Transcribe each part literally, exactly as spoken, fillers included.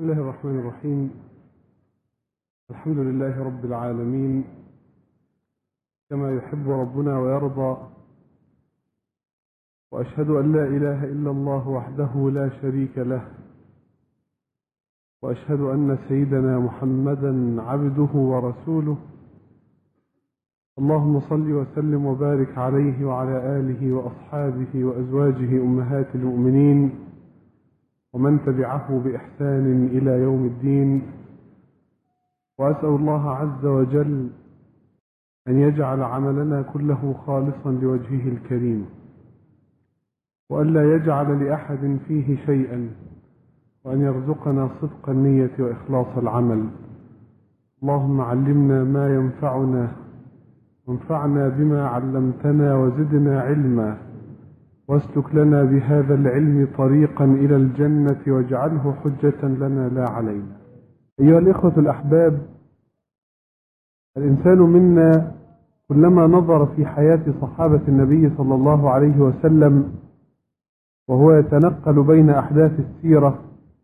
بسم الله الرحمن الرحيم. الحمد لله رب العالمين كما يحب ربنا ويرضى، وأشهد أن لا إله إلا الله وحده لا شريك له، وأشهد أن سيدنا محمدا عبده ورسوله. اللهم صل وسلم وبارك عليه وعلى آله وأصحابه وأزواجه أمهات المؤمنين ومن تبعه بإحسان إلى يوم الدين. وأسأل الله عز وجل أن يجعل عملنا كله خالصا لوجهه الكريم، وأن لا يجعل لأحد فيه شيئا، وأن يرزقنا صدق النية وإخلاص العمل. اللهم علمنا ما ينفعنا، وانفعنا بما علمتنا، وزدنا علما، واسلك لنا بهذا العلم طريقا إلى الجنة، واجعله حجة لنا لا علينا. أيها الإخوة الأحباب، الإنسان منا كلما نظر في حياة صحابة النبي صلى الله عليه وسلم وهو يتنقل بين أحداث السيرة،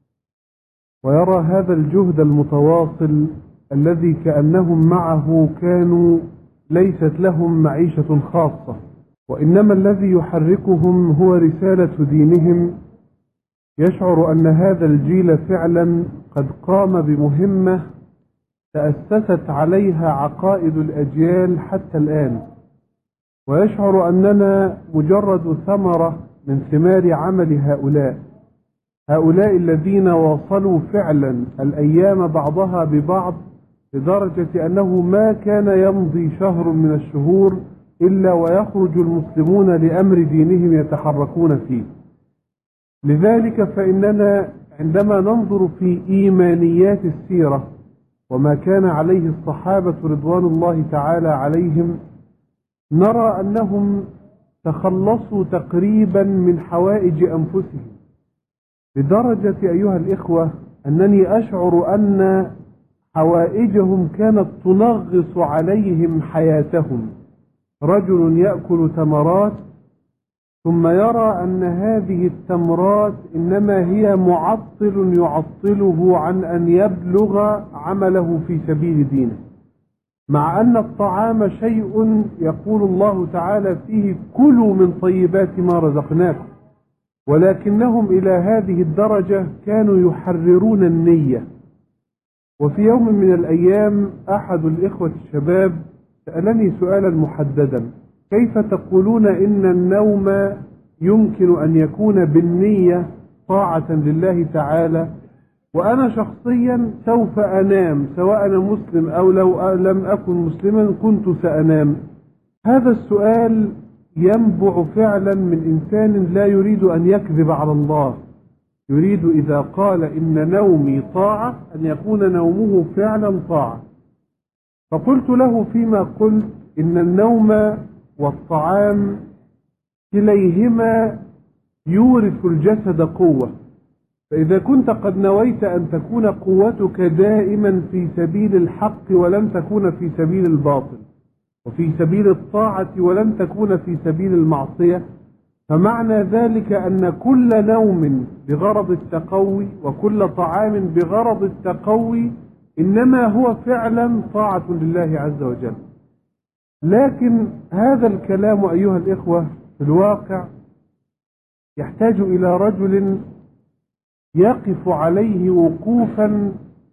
ويرى هذا الجهد المتواصل الذي كأنهم معه كانوا ليست لهم معيشة خاصة، وإنما الذي يحركهم هو رسالة دينهم، يشعر أن هذا الجيل فعلا قد قام بمهمة تأسست عليها عقائد الأجيال حتى الآن، ويشعر أننا مجرد ثمرة من ثمار عمل هؤلاء هؤلاء الذين واصلوا فعلا الأيام بعضها ببعض، لدرجة أنه ما كان يمضي شهر من الشهور إلا ويخرج المسلمون لأمر دينهم يتحركون فيه. لذلك فإننا عندما ننظر في إيمانيات السيرة وما كان عليه الصحابة رضوان الله تعالى عليهم، نرى أنهم تخلصوا تقريبا من حوائج أنفسهم، لدرجة أيها الإخوة أنني أشعر أن حوائجهم كانت تنغص عليهم حياتهم. رجل يأكل تمرات ثم يرى أن هذه التمرات إنما هي معطل يعطله عن أن يبلغ عمله في سبيل دينه، مع أن الطعام شيء يقول الله تعالى فيه كلوا من طيبات ما رزقناكم، ولكنهم إلى هذه الدرجة كانوا يحررون النية. وفي يوم من الأيام أحد الإخوة الشباب سألني سؤالا محددا: كيف تقولون إن النوم يمكن أن يكون بالنية طاعة لله تعالى، وأنا شخصيا سوف أنام سواء أنا مسلم أو لو لم أكن مسلما كنت سأنام؟ هذا السؤال ينبع فعلا من إنسان لا يريد أن يكذب على الله، يريد إذا قال إن نومي طاعة أن يكون نومه فعلا طاعة. فقلت له فيما قلت إن النوم والطعام كليهما يورث الجسد قوة، فإذا كنت قد نويت أن تكون قوتك دائما في سبيل الحق ولن تكون في سبيل الباطل، وفي سبيل الطاعة ولن تكون في سبيل المعصية، فمعنى ذلك أن كل نوم بغرض التقوي وكل طعام بغرض التقوي إنما هو فعلا طاعة لله عز وجل. لكن هذا الكلام أيها الإخوة في الواقع يحتاج إلى رجل يقف عليه وقوفا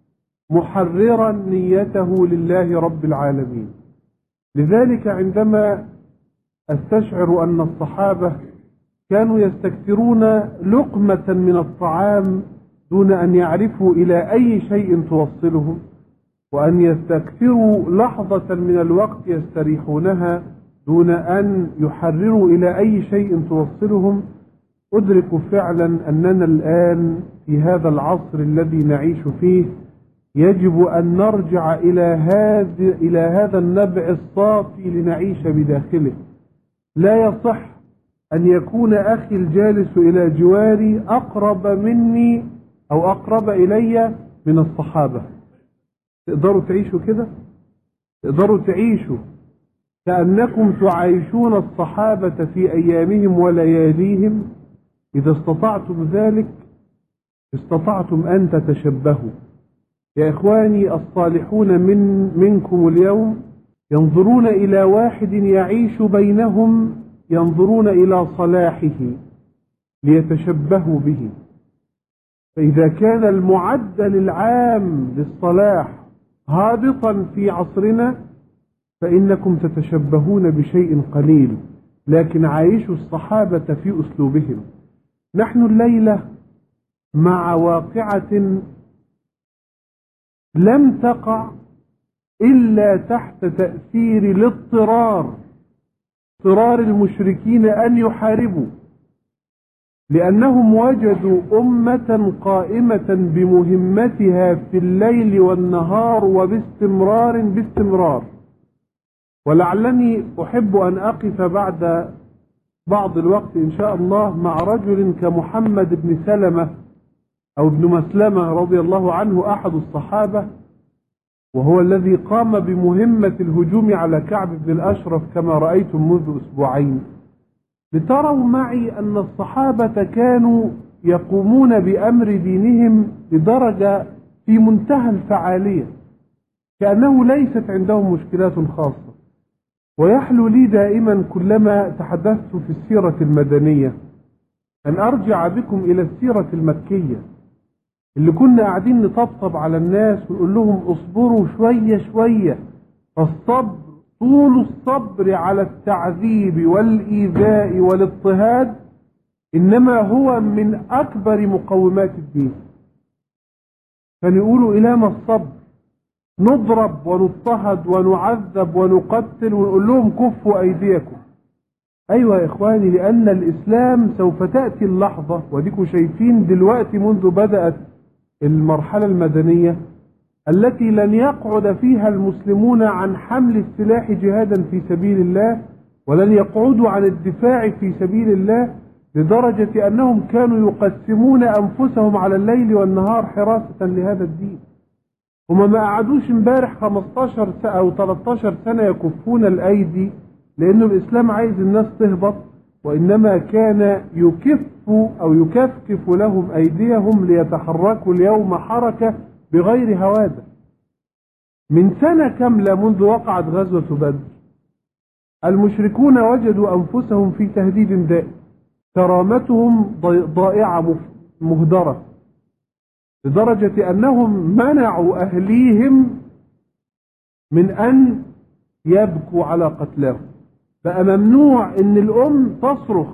محررا نيته لله رب العالمين. لذلك عندما أستشعر أن الصحابة كانوا يستكثرون لقمة من الطعام دون أن يعرفوا إلى أي شيء توصلهم، وأن يستكثروا لحظة من الوقت يستريحونها دون أن يحرروا إلى أي شيء توصلهم، أدرك فعلا أننا الآن في هذا العصر الذي نعيش فيه يجب أن نرجع إلى هذا إلى هذا النبع الصافي لنعيش بداخله. لا يصح أن يكون أخي الجالس إلى جواري أقرب مني أو أقرب إلي من الصحابة. تقدروا تعيشوا كده؟ تقدروا تعيشوا كأنكم تعيشون الصحابة في أيامهم ولياليهم؟ إذا استطعتم ذلك استطعتم أن تتشبهوا. يا إخواني، الصالحون من منكم اليوم ينظرون إلى واحد يعيش بينهم، ينظرون إلى صلاحه ليتشبهوا به. فإذا كان المعدل العام للصلاح هابطا في عصرنا فإنكم تتشبهون بشيء قليل، لكن عايشوا الصحابة في أسلوبهم. نحن الليلة مع واقعة لم تقع إلا تحت تأثير الاضطرار، اضطرار المشركين أن يحاربوا، لأنهم وجدوا أمة قائمة بمهمتها في الليل والنهار وباستمرار باستمرار. ولعلني أحب أن أقف بعد بعض الوقت إن شاء الله مع رجل كمحمد بن سلمة أو ابن مسلمة رضي الله عنه، أحد الصحابة، وهو الذي قام بمهمة الهجوم على كعب بن الأشرف كما رأيتم منذ أسبوعين، لتروا معي أن الصحابة كانوا يقومون بأمر دينهم بدرجة في منتهى الفعالية، كأنه ليست عندهم مشكلات خاصة. ويحلو لي دائما كلما تحدثت في السيرة المدنية أن أرجع بكم إلى السيرة المكية، اللي كنا قاعدين نطبطب على الناس ونقول لهم اصبروا شوية شوية. الصبر، طول الصبر على التعذيب والإيذاء والاضطهاد إنما هو من أكبر مقومات الدين. فنقولوا إلى ما الصبر؟ نضرب ونضطهد ونعذب ونقتل ونقول لهم كفوا أيديكم. أيوة يا إخواني، لأن الإسلام سوف تأتي اللحظة، وديكوا شايفين دلوقتي منذ بدأت المرحلة المدنية التي لن يقعد فيها المسلمون عن حمل السلاح جهادا في سبيل الله، ولن يقعدوا عن الدفاع في سبيل الله، لدرجة أنهم كانوا يقسمون أنفسهم على الليل والنهار حراسة لهذا الدين. هما ما قعدوش امبارح خمستاشر أو تلتاشر سنة يكفون الأيدي لأنه الإسلام عايز الناس تهبط، وإنما كان يكف أو يكفكف لهم أيديهم ليتحركوا اليوم حركة بغير هوادة. من سنة كاملة منذ وقعت غزوة بدر المشركون وجدوا أنفسهم في تهديد دائم، كرامتهم ضائعة مهدرة، لدرجة أنهم منعوا أهليهم من أن يبكوا على قتلاهم. بقى ممنوع أن الأم تصرخ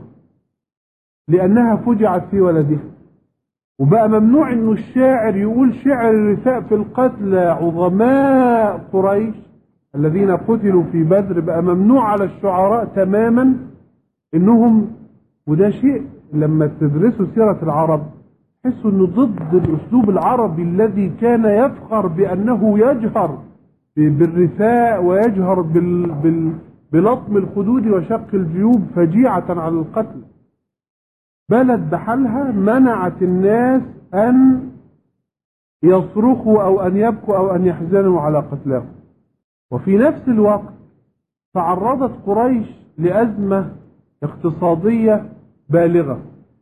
لأنها فجعت في ولدها، وبقى ممنوع أن الشاعر يقول شعر الرثاء في القتلى عظماء قريش الذين قتلوا في بدر. بقى ممنوع على الشعراء تماما أنهم، وده شيء لما تدرسوا سيرة العرب تحسوا أنه ضد الأسلوب العربي الذي كان يفخر بأنه يجهر بالرثاء ويجهر بال... بال... بلطم الخدود وشق الجيوب فجيعة على القتل. بلد بحالها منعت الناس أن يصرخوا أو أن يبكوا أو أن يحزنوا على قتلاهم. وفي نفس الوقت تعرضت قريش لأزمة اقتصادية بالغة،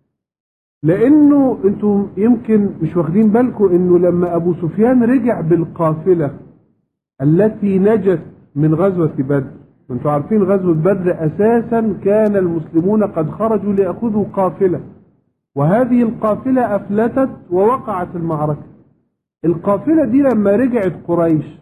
لأنه أنتم يمكن مش واخدين بالكم أنه لما أبو سفيان رجع بالقافلة التي نجت من غزوة بدر، وانتم عارفين غزوة بدر أساسا كان المسلمون قد خرجوا ليأخذوا قافلة، وهذه القافلة أفلتت ووقعت المعركة. القافلة دي لما رجعت قريش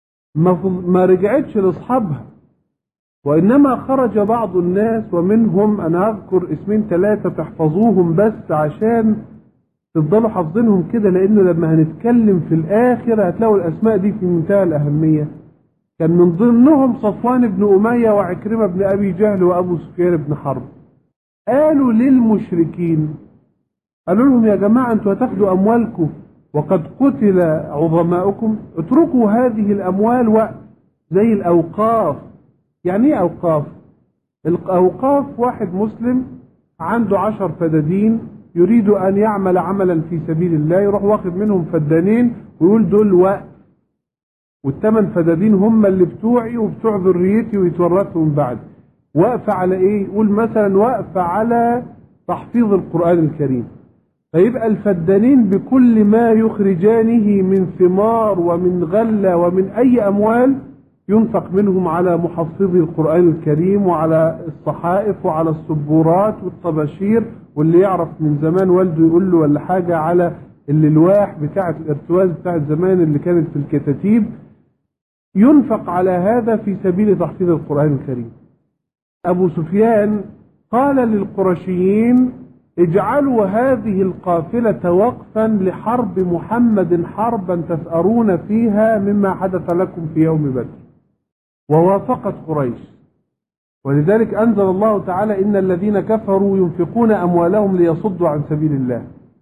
ما رجعتش لأصحابها، وإنما خرج بعض الناس، ومنهم أنا أذكر اسمين ثلاثة تحفظوهم بس عشان تفضلوا حافظينهم كده، لأنه لما هنتكلم في الآخر هتلاقوا الأسماء دي في منتهى الأهمية. كان من ضمنهم صفوان بن أمية وعكرمة بن أبي جهل وأبو سفيان بن حرب. قالوا للمشركين، قالوا لهم يا جماعة أنتوا هتاخدوا أموالكم وقد قتل عظماؤكم، اتركوا هذه الأموال وقت زي الأوقاف. يعني ايه أوقاف؟ الأوقاف واحد مسلم عنده عشر فدادين يريد أن يعمل عملا في سبيل الله، يروح واخد منهم فدانين ويقول دول وقت، والثمان فدادين هم اللي بتوعي وبتوع ذريتي ويتورثوا من بعد. وقف على ايه؟ يقول مثلا وقف على تحفيظ القرآن الكريم. فيبقى الفدانين بكل ما يخرجانه من ثمار ومن غلة ومن أي أموال ينفق منهم على محفظي القرآن الكريم وعلى الصحائف وعلى السبورات والطباشير، واللي يعرف من زمان والده يقول له ولا حاجة على الألواح بتاعة الارتواز بتاعة زمان اللي كانت في الكتاتيب، ينفق على هذا في سبيل تحفيظ القرآن الكريم. أبو سفيان قال للقرشيين: اجعلوا هذه القافلة وقفا لحرب محمد حربا تثأرون فيها مما حدث لكم في يوم بدر. ووافقت قريش، ولذلك أنزل الله تعالى: إن الذين كفروا ينفقون أموالهم ليصدوا عن سبيل الله.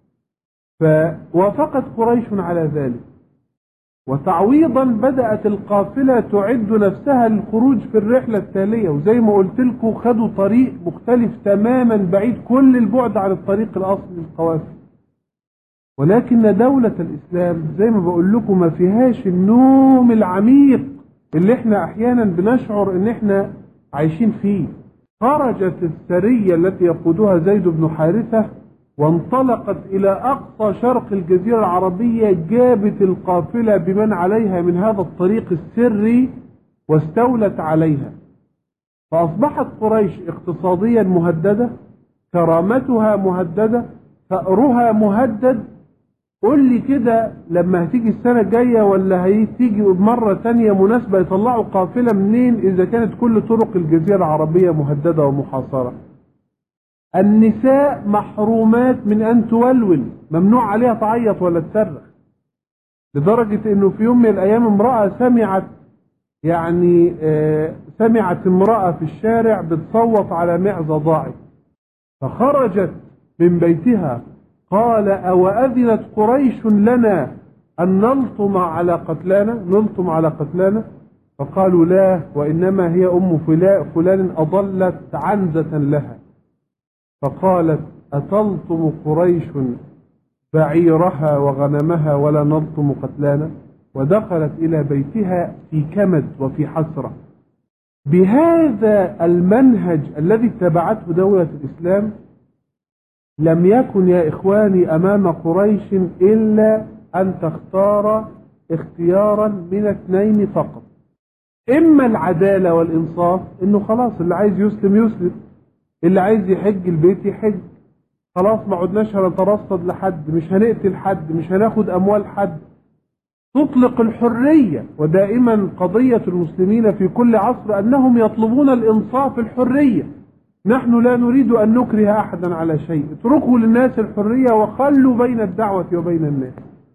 فوافقت قريش على ذلك، وتعويضا بدأت القافلة تعد نفسها للخروج في الرحلة التالية، وزي ما قلت لكم خدوا طريق مختلف تماما بعيد كل البعد عن الطريق الأصلي للقوافل. ولكن دولة الإسلام زي ما بقول لكم ما فيهاش النوم العميق اللي احنا احيانا بنشعر ان احنا عايشين فيه. خرجت السرية التي يقودها زيد بن حارثة وانطلقت إلى أقصى شرق الجزيرة العربية، جابت القافلة بمن عليها من هذا الطريق السري واستولت عليها. فأصبحت قريش اقتصاديا مهددة، كرامتها مهددة، ثأرها مهدد. قول لي كده لما هتيجي السنة الجاية ولا هتيجي مرة تانية مناسبة يطلعوا قافلة منين إذا كانت كل طرق الجزيرة العربية مهددة ومحاصرة؟ النساء محرومات من أن تولول، ممنوع عليها تعيط ولا تصرخ، لدرجة أنه في يوم من الأيام امرأة سمعت يعني آه سمعت امرأة في الشارع بتصوت على معزة ضاعت، فخرجت من بيتها قال: أو أذنت قريش لنا أن نلطم على قتلانا نلطم على قتلانا فقالوا: لا، وإنما هي أم فلان أضلت عنزة لها. فقالت: أتلطم قريش بعيرها وغنمها ولا نلطم قتلانا؟ ودخلت إلى بيتها في كمد وفي حسرة. بهذا المنهج الذي اتبعته دولة الإسلام لم يكن يا إخواني أمام قريش إلا أن تختار اختيارا من اثنين فقط: إما العدالة والإنصاف، إنه خلاص اللي عايز يسلم يسلم، اللي عايز يحج البيت يحج، خلاص ما عدناش هنترصد لحد، مش هنقتل حد، مش هناخد أموال حد، تطلق الحرية. ودائما قضية المسلمين في كل عصر أنهم يطلبون الإنصاف، الحرية. نحن لا نريد أن نكره أحدا على شيء، اتركوا للناس الحرية وخلوا بين الدعوة وبين الناس.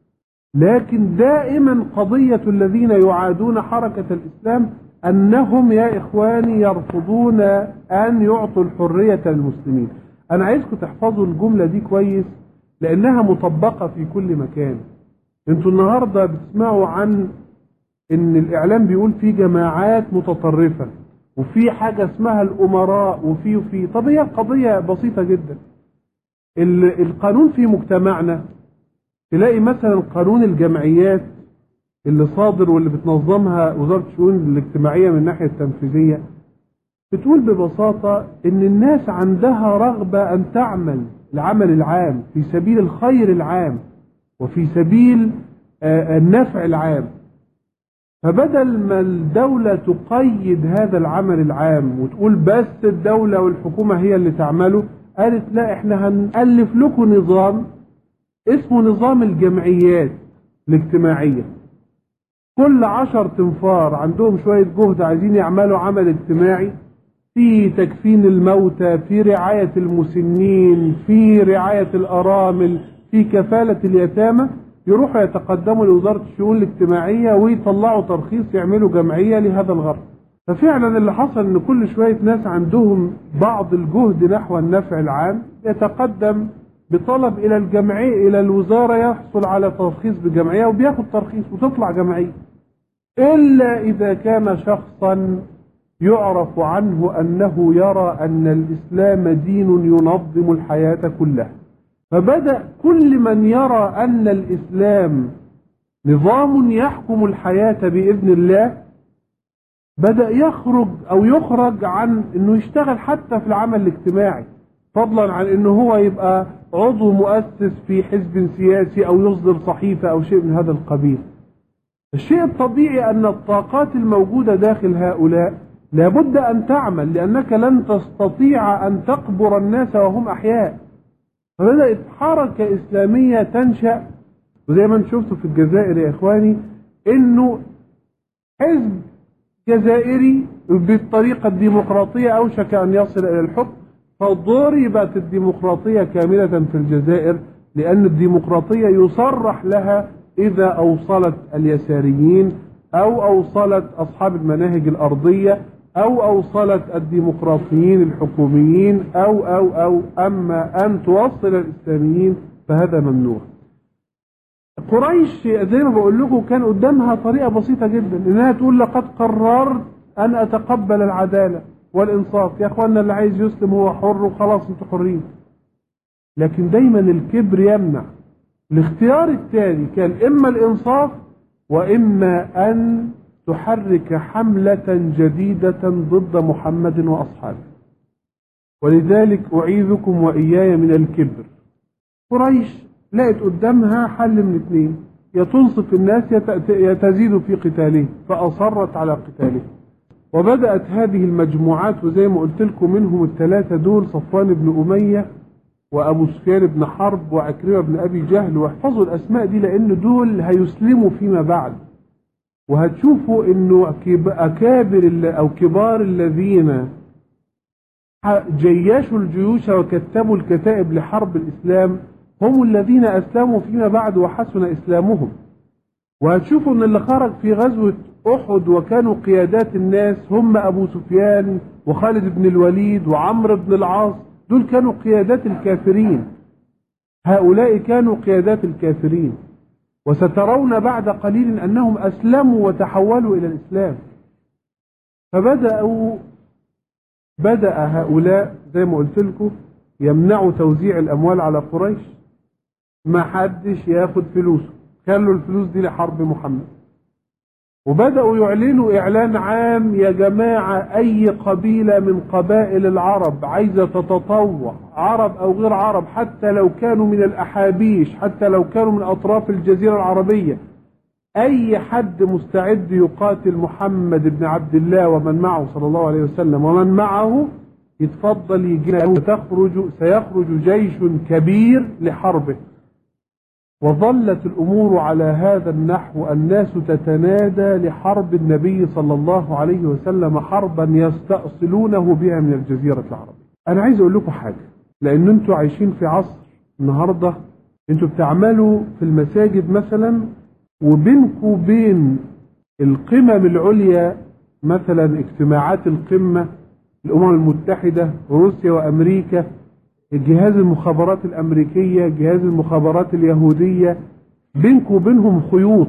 لكن دائما قضية الذين يعادون حركة الإسلام أنهم يا إخواني يرفضون أن يعطوا الحرية للمسلمين. أنا عايزكم تحفظوا الجملة دي كويس لأنها مطبقة في كل مكان. انتوا النهاردة بتسمعوا عن إن الإعلام بيقول في جماعات متطرفة وفي حاجة اسمها الأمراء وفي وفي طب هي قضية بسيطة جدا. القانون في مجتمعنا تلاقي مثلا قانون الجمعيات اللي صادر واللي بتنظمها وزارة الشؤون الاجتماعية من الناحية التنفيذية بتقول ببساطة إن الناس عندها رغبة أن تعمل العمل العام في سبيل الخير العام وفي سبيل النفع العام. فبدل ما الدولة تقيد هذا العمل العام وتقول بس الدولة والحكومة هي اللي تعمله، قالت لا، احنا هنألف لكم نظام اسمه نظام الجمعيات الاجتماعية. كل عشر تنفار عندهم شوية جهد عايزين يعملوا عمل اجتماعي في تكفين الموتى، في رعاية المسنين، في رعاية الأرامل، في كفالة اليتامى، يروحوا يتقدموا لوزارة الشؤون الاجتماعية ويطلعوا ترخيص يعملوا جمعية لهذا الغرض. ففعلا اللي حصل ان كل شوية ناس عندهم بعض الجهد نحو النفع العام يتقدم بطلب الى الجمعية الى الوزارة يحصل على ترخيص بجمعية وبياخد ترخيص وتطلع جمعية، الا اذا كان شخصا يعرف عنه انه يرى ان الاسلام دين ينظم الحياة كلها. فبدأ كل من يرى أن الإسلام نظام يحكم الحياة بإذن الله بدأ يخرج أو يخرج عن أنه يشتغل حتى في العمل الاجتماعي. فضلا عن انه هو يبقى عضو مؤسس في حزب سياسي او يصدر صحيفة او شيء من هذا القبيل. الشيء الطبيعي ان الطاقات الموجودة داخل هؤلاء لابد ان تعمل، لانك لن تستطيع ان تقبر الناس وهم احياء. فبدأت حركة اسلامية تنشأ، وزي ما انتم شفتوا في الجزائر يا اخواني انه حزب جزائري بالطريقة الديمقراطية اوشك ان يصل الى الحكم، فضربت الديمقراطية كاملة في الجزائر، لأن الديمقراطية يصرح لها إذا أوصلت اليساريين أو أوصلت أصحاب المناهج الأرضية أو أوصلت الديمقراطيين الحكوميين أو أو أو أما أن توصل الإسلاميين فهذا ممنوع. قريش زي ما بقول لكم كان قدامها طريقة بسيطة جدا، إنها تقول لقد قررت أن أتقبل العدالة والإنصاف، يا أخوانا اللي عايز يسلم هو حر وخلاص انتوا حرين. لكن دايما الكبر يمنع. الاختيار الثاني كان إما الإنصاف وإما أن تحرك حملة جديدة ضد محمد وأصحابه. ولذلك أعيذكم وإياي من الكبر. قريش لقت قدامها حل من اثنين، يا تنصف الناس يا تزيد في قتاله، فأصرت على قتاله. وبدأت هذه المجموعات، وزي ما قلت لكم منهم الثلاثة دول صفوان بن أمية وأبو سفيان بن حرب وعكرمة بن أبي جهل، واحفظوا الأسماء دي لأن دول هيسلموا فيما بعد، وهتشوفوا إنه أكابر أو كبار الذين جيشوا الجيوش وكتبوا الكتائب لحرب الإسلام هم الذين أسلموا فيما بعد وحسن إسلامهم. وهتشوفوا إن اللي خرج في غزوة أحد وكانوا قيادات الناس هم أبو سفيان وخالد بن الوليد وعمرو بن العاص، دول كانوا قيادات الكافرين، هؤلاء كانوا قيادات الكافرين. وسترون بعد قليل أنهم أسلموا وتحولوا إلى الإسلام. فبدأوا بدأ هؤلاء زي ما قلت لكم يمنعوا توزيع الأموال على قريش، ما حدش ياخد فلوسه، خلوا الفلوس دي لحرب محمد. وبدأوا يعلنوا إعلان عام، يا جماعة أي قبيلة من قبائل العرب عايزة تتطوع، عرب أو غير عرب، حتى لو كانوا من الأحابيش، حتى لو كانوا من أطراف الجزيرة العربية، أي حد مستعد يقاتل محمد بن عبد الله ومن معه صلى الله عليه وسلم ومن معه يتفضل يجينا، وتخرج سيخرج جيش كبير لحربه. وظلت الأمور على هذا النحو، الناس تتنادى لحرب النبي صلى الله عليه وسلم حربا يستأصلونه بها من الجزيرة العربية. أنا عايز أقول لكم حاجة، لأن أنتوا عايشين في عصر النهاردة أنتوا بتعملوا في المساجد مثلا، وبينكوا بين القمم العليا مثلا اجتماعات القمة، الأمم المتحدة روسيا وأمريكا، جهاز المخابرات الأمريكية، جهاز المخابرات اليهودية، بينكوا وبينهم خيوط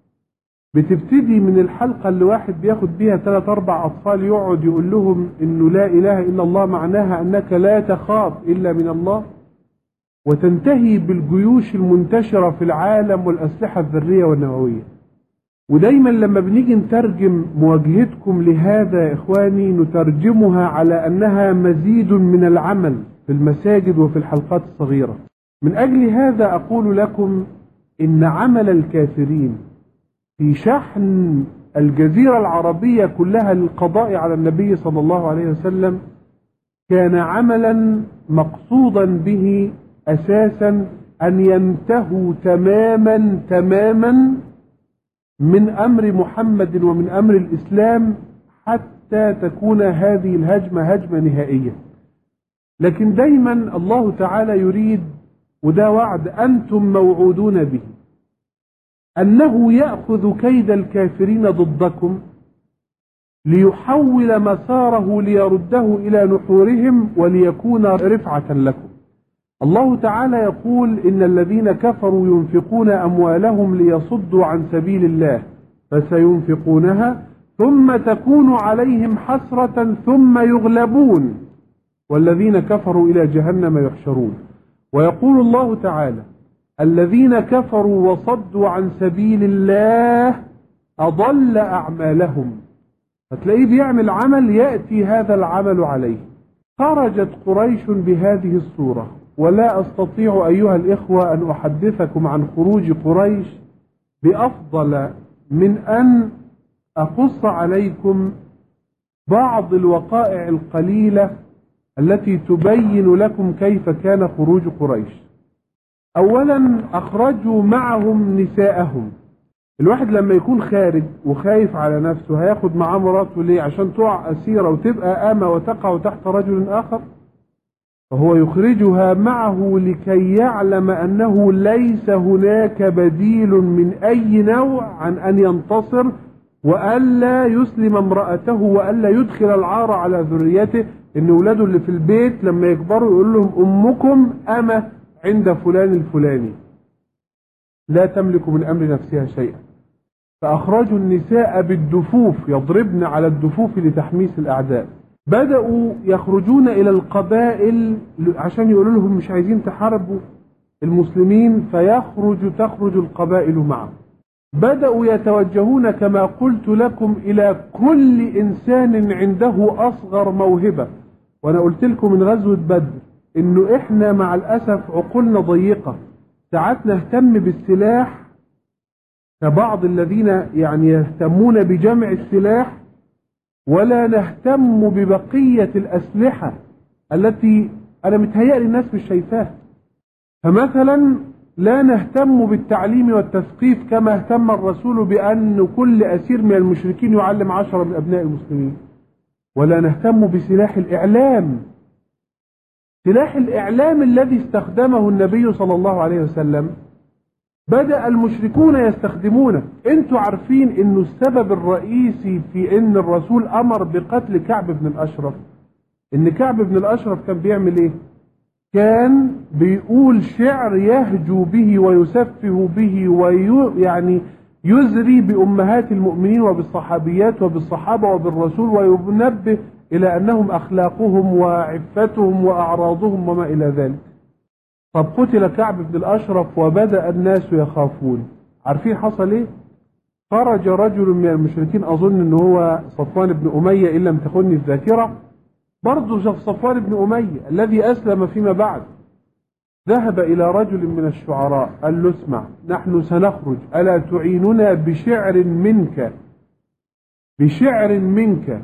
بتبتدي من الحلقة اللي واحد بياخد بيها ثلاث أربع أطفال يقعد يقول لهم إنه لا إله إلا الله معناها أنك لا تخاف إلا من الله، وتنتهي بالجيوش المنتشرة في العالم والأسلحة الذرية والنووية. ودايما لما بنيجي نترجم مواجهتكم لهذا يا إخواني نترجمها على أنها مزيد من العمل في المساجد وفي الحلقات الصغيرة. من أجل هذا أقول لكم إن عمل الكافرين في شحن الجزيرة العربية كلها للقضاء على النبي صلى الله عليه وسلم كان عملا مقصودا به أساسا أن ينتهوا تماما تماما من أمر محمد ومن أمر الإسلام حتى تكون هذه الهجمة هجمة نهائية. لكن دايما الله تعالى يريد، وده وعد أنتم موعودون به، أنه يأخذ كيد الكافرين ضدكم ليحول مساره ليرده إلى نحورهم وليكون رفعة لكم. الله تعالى يقول إن الذين كفروا ينفقون أموالهم ليصدوا عن سبيل الله فسينفقونها ثم تكون عليهم حسرة ثم يغلبون والذين كفروا إلى جهنم يحشرون. ويقول الله تعالى الذين كفروا وصدوا عن سبيل الله أضل أعمالهم. فتلاقيه بيعمل عمل يأتي هذا العمل عليه. خرجت قريش بهذه الصورة، ولا أستطيع أيها الإخوة أن أحدثكم عن خروج قريش بأفضل من أن أقص عليكم بعض الوقائع القليلة التي تبين لكم كيف كان خروج قريش. أولا أخرجوا معهم نساءهم. الواحد لما يكون خارج وخايف على نفسه هياخد معاه مراته ليه؟ عشان تقع أسيرة وتبقى آمة وتقع تحت رجل آخر؟ فهو يخرجها معه لكي يعلم أنه ليس هناك بديل من أي نوع عن أن ينتصر، وألا يسلم امرأته، وألا يدخل العار على ذريته، إن أولاده اللي في البيت لما يكبروا يقول لهم أمكم أمة عند فلان الفلاني لا تملك من أمر نفسها شيئا. فأخرجوا النساء بالدفوف، يضربن على الدفوف لتحميس الأعداء. بدأوا يخرجون إلى القبائل عشان يقولوا لهم مش عايزين تحاربوا المسلمين، فيخرج تخرج القبائل معهم. بدأوا يتوجهون كما قلت لكم إلى كل إنسان عنده أصغر موهبة. وأنا قلت لكم من غزوة بدر إنه إحنا مع الأسف عقولنا ضيقة، ساعات نهتم بالسلاح كبعض الذين يعني يهتمون بجمع السلاح، ولا نهتم ببقية الأسلحة التي أنا متهيألي الناس مش شايفاها. فمثلا لا نهتم بالتعليم والتثقيف كما اهتم الرسول بأن كل أسير من المشركين يعلم عشرة من أبناء المسلمين. ولا نهتم بسلاح الإعلام، سلاح الإعلام الذي استخدمه النبي صلى الله عليه وسلم بدأ المشركون يستخدمونه. انتوا عارفين انه السبب الرئيسي في ان الرسول امر بقتل كعب بن الاشرف ان كعب بن الاشرف كان بيعمل ايه؟ كان بيقول شعر يهجو به ويسفه به ويعني يزري بأمهات المؤمنين وبالصحابيات وبالصحابة وبالرسول، وينبه إلى أنهم أخلاقهم وعفتهم وأعراضهم وما إلى ذلك. طب قتل كعب بن الأشرف وبدأ الناس يخافون. عارفين حصل إيه؟ خرج رجل من المشركين، أظن أنه هو صفوان بن أمية إن لم تخني الذاكرة، برضه صفوان بن أمية الذي أسلم فيما بعد، ذهب إلى رجل من الشعراء قال له اسمع نحن سنخرج، ألا تعيننا بشعر منك بشعر منك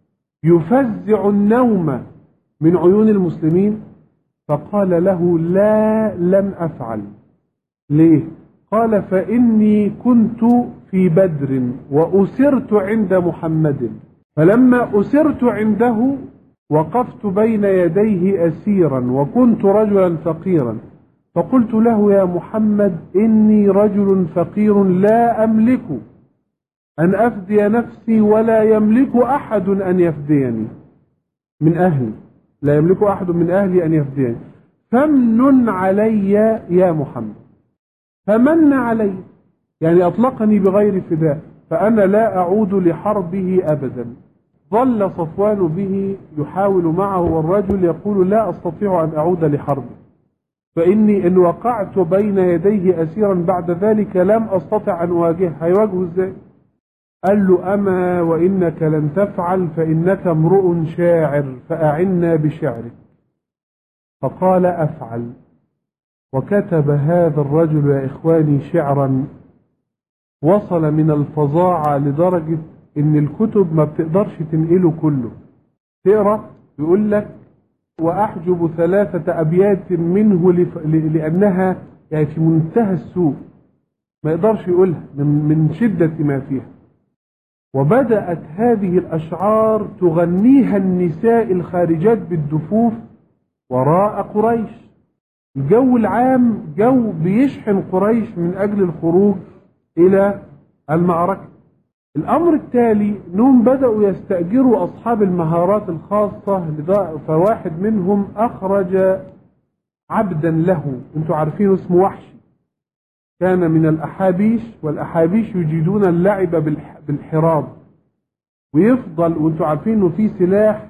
يفزع النوم من عيون المسلمين؟ فقال له لا لن أفعل. ليه؟ قال فإني كنت في بدر وأسرت عند محمد، فلما أسرت عنده وقفت بين يديه أسيرا وكنت رجلا فقيرا، فقلت له يا محمد إني رجل فقير لا أملك أن أفدي نفسي ولا يملك أحد أن يفديني من أهلي، لا يملك أحد من أهلي أن يفديني، فمن علي يا محمد. فمن علي يعني أطلقني بغير فداء، فأنا لا أعود لحربه أبدا. ظل صفوان به يحاول معه، والرجل يقول لا أستطيع أن أعود لحربه، فإني إن وقعت بين يديه أسيرا بعد ذلك لم أستطع أن أواجهه. هيواجهه إزاي؟ قال له أما وإنك لن تفعل فإنك امرؤ شاعر فأعنا بشعرك. فقال أفعل. وكتب هذا الرجل يا إخواني شعرا وصل من الفظاعة لدرجة إن الكتب ما بتقدرش تنقله كله. تقرأ يقول لك وأحجب ثلاثة أبيات منه لف... لأنها يعني في منتهى السوء، ما يقدرش يقولها من, من شدة ما فيها. وبدأت هذه الأشعار تغنيها النساء الخارجات بالدفوف وراء قريش. الجو العام جو بيشحن قريش من أجل الخروج إلى المعركة. الأمر التالي أنهم بدأوا يستأجروا أصحاب المهارات الخاصة، فواحد منهم أخرج عبدا له، أنتوا عارفين اسمه وحشي، كان من الأحابيش، والأحابيش يجيدون اللعب بالحراب، ويفضل وأنتوا عارفين أنه في سلاح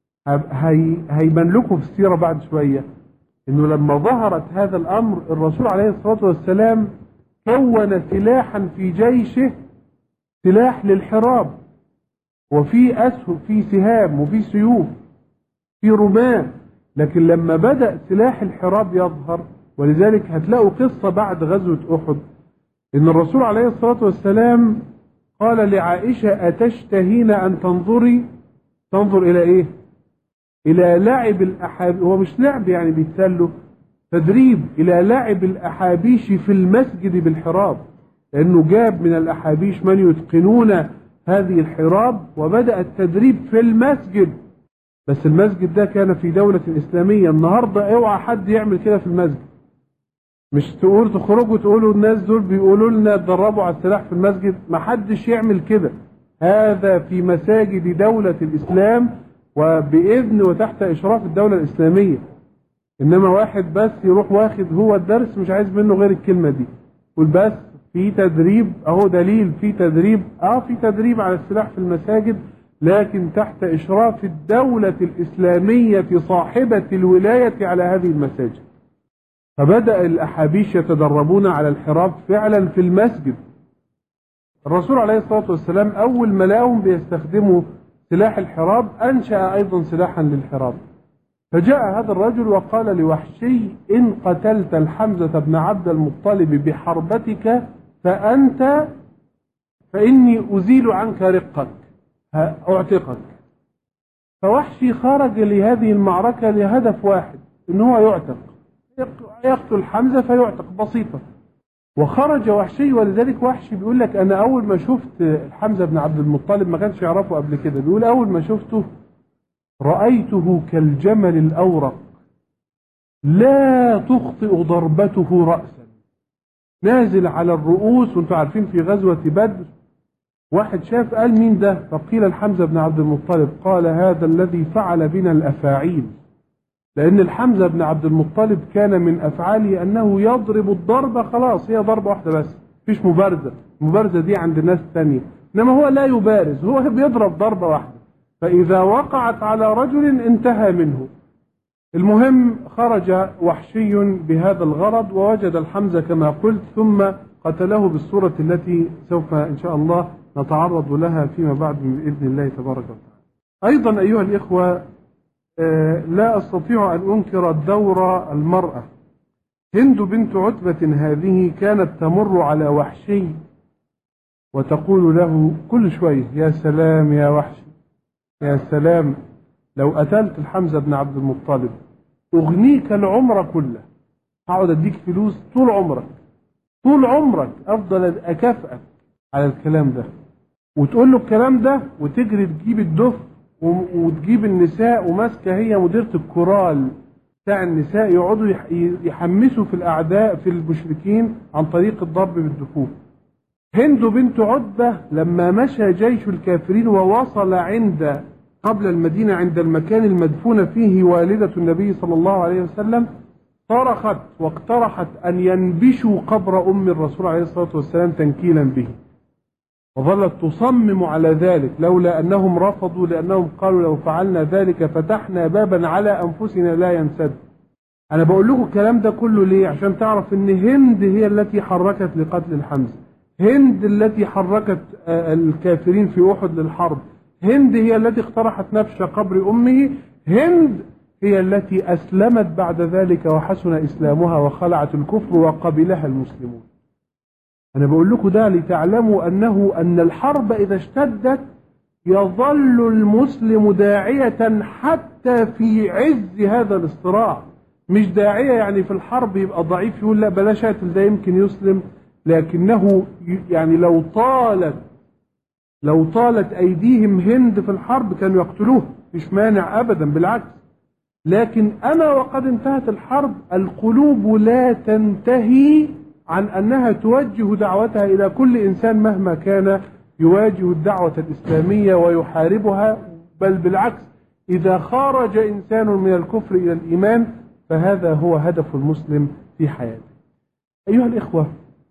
هيبان لكم في السيرة بعد شوية، أنه لما ظهرت هذا الأمر الرسول عليه الصلاة والسلام كون سلاحا في جيشه، سلاح للحراب، وفي أسهم في سهام وفي سيوف، في في رماة. لكن لما بدأ سلاح الحراب يظهر، ولذلك هتلاقوا قصة بعد غزوة أحد إن الرسول عليه الصلاة والسلام قال لعائشة أتشتهين أن تنظري؟ تنظر إلى إيه؟ إلى لعب الأحابيش. هو مش لعب يعني بيتسلوا، تدريب، إلى لعب الأحابيش في المسجد بالحراب، لأنه جاب من الأحابيش من يتقنون هذه الحراب وبدأ التدريب في المسجد. بس المسجد ده كان في دولة إسلامية. النهاردة اوعى حد يعمل كده في المسجد. مش تقول تخرجوا تقولوا الناس دول بيقولوا لنا اتدربوا على السلاح في المسجد. ما حدش يعمل كده. هذا في مساجد دولة الإسلام وبإذن وتحت إشراف الدولة الإسلامية. إنما واحد بس يروح واخد هو الدرس مش عايز منه غير الكلمة دي، قول بس في تدريب. أهو دليل في تدريب. آه في تدريب على السلاح في المساجد، لكن تحت إشراف الدولة الإسلامية صاحبة الولاية على هذه المساجد. فبدأ الأحابيش يتدربون على الحراب فعلا في المسجد. الرسول عليه الصلاة والسلام أول ما لقاهم بيستخدموا سلاح الحراب أنشأ أيضا سلاحا للحراب. فجاء هذا الرجل وقال لوحشي إن قتلت الحمزة بن عبد المطلب بحربتك فأنت فإني أزيل عنك رقك أعتقك. فوحشي خرج لهذه المعركة لهدف واحد، إن هو يعتق، يقتل حمزة فيعتق، بسيطة. وخرج وحشي، ولذلك وحشي بيقول لك أنا أول ما شفت حمزة بن عبد المطلب ما كانش يعرفه قبل كده، بيقول أول ما شفته رأيته كالجمل الأورق لا تخطئ ضربته رأسا، نازل على الرؤوس. وانتم عارفين في غزوة بدر واحد شاف قال مين ده؟ فقيل الحمزة بن عبد المطلب. قال هذا الذي فعل بنا الأفاعيل، لأن الحمزة بن عبد المطلب كان من أفعاله أنه يضرب الضربة خلاص هي ضربة واحدة بس، مفيش مبارزة. المبارزة دي عند ناس تانية، إنما هو لا يبارز، هو بيضرب ضربة واحدة، فإذا وقعت على رجل انتهى منه. المهم خرج وحشي بهذا الغرض ووجد الحمزة كما قلت، ثم قتله بالصورة التي سوف إن شاء الله نتعرض لها فيما بعد بإذن الله تبارك وتعالى. أيضا أيها الإخوة، لا أستطيع أن أنكر دور المرأة. هند بنت عتبة هذه كانت تمر على وحشي وتقول له كل شوية يا سلام يا وحشي، يا سلام لو قتلت الحمزة بن عبد المطلب أغنيك العمر كله، أقعد أديك فلوس طول عمرك، طول عمرك أفضل أكافئك على الكلام ده. وتقول له الكلام ده وتجري تجيب الدف وتجيب النساء، وماسكه هي مديرة الكورال بتاع النساء، يقعدوا يحمسوا في الأعداء في المشركين عن طريق الضرب بالدفوف. هند بنت عتبة لما مشى جيش الكافرين ووصل عند قبل المدينة عند المكان المدفون فيه والدة النبي صلى الله عليه وسلم، صرخت واقترحت أن ينبشوا قبر أم الرسول عليه الصلاة والسلام تنكيلا به، وظلت تصمم على ذلك لولا أنهم رفضوا، لأنهم قالوا لو فعلنا ذلك فتحنا بابا على أنفسنا لا ينسد. أنا بقول لكم الكلام ده كله ليه؟ عشان تعرف أن هند هي التي حركت لقتل الحمزة، هند التي حركت الكافرين في أحد للحرب، هند هي التي اقترحت نبش قبر أمه، هند هي التي أسلمت بعد ذلك وحسن إسلامها وخلعت الكفر وقبلها المسلمون. أنا بقول لكم ده لتعلموا أنه أن الحرب إذا اشتدت يظل المسلم داعية حتى في عز هذا الاصطراع. مش داعية يعني في الحرب يبقى ضعيف يقول لا بلاش قاتل ده يمكن يسلم، لكنه يعني لو طالت لو طالت أيديهم هند في الحرب كانوا يقتلوه، مش مانع أبدا، بالعكس. لكن أما وقد انتهت الحرب القلوب لا تنتهي عن أنها توجه دعوتها إلى كل إنسان مهما كان يواجه الدعوة الإسلامية ويحاربها، بل بالعكس إذا خرج إنسان من الكفر إلى الإيمان فهذا هو هدف المسلم في حياته. أيها الإخوة،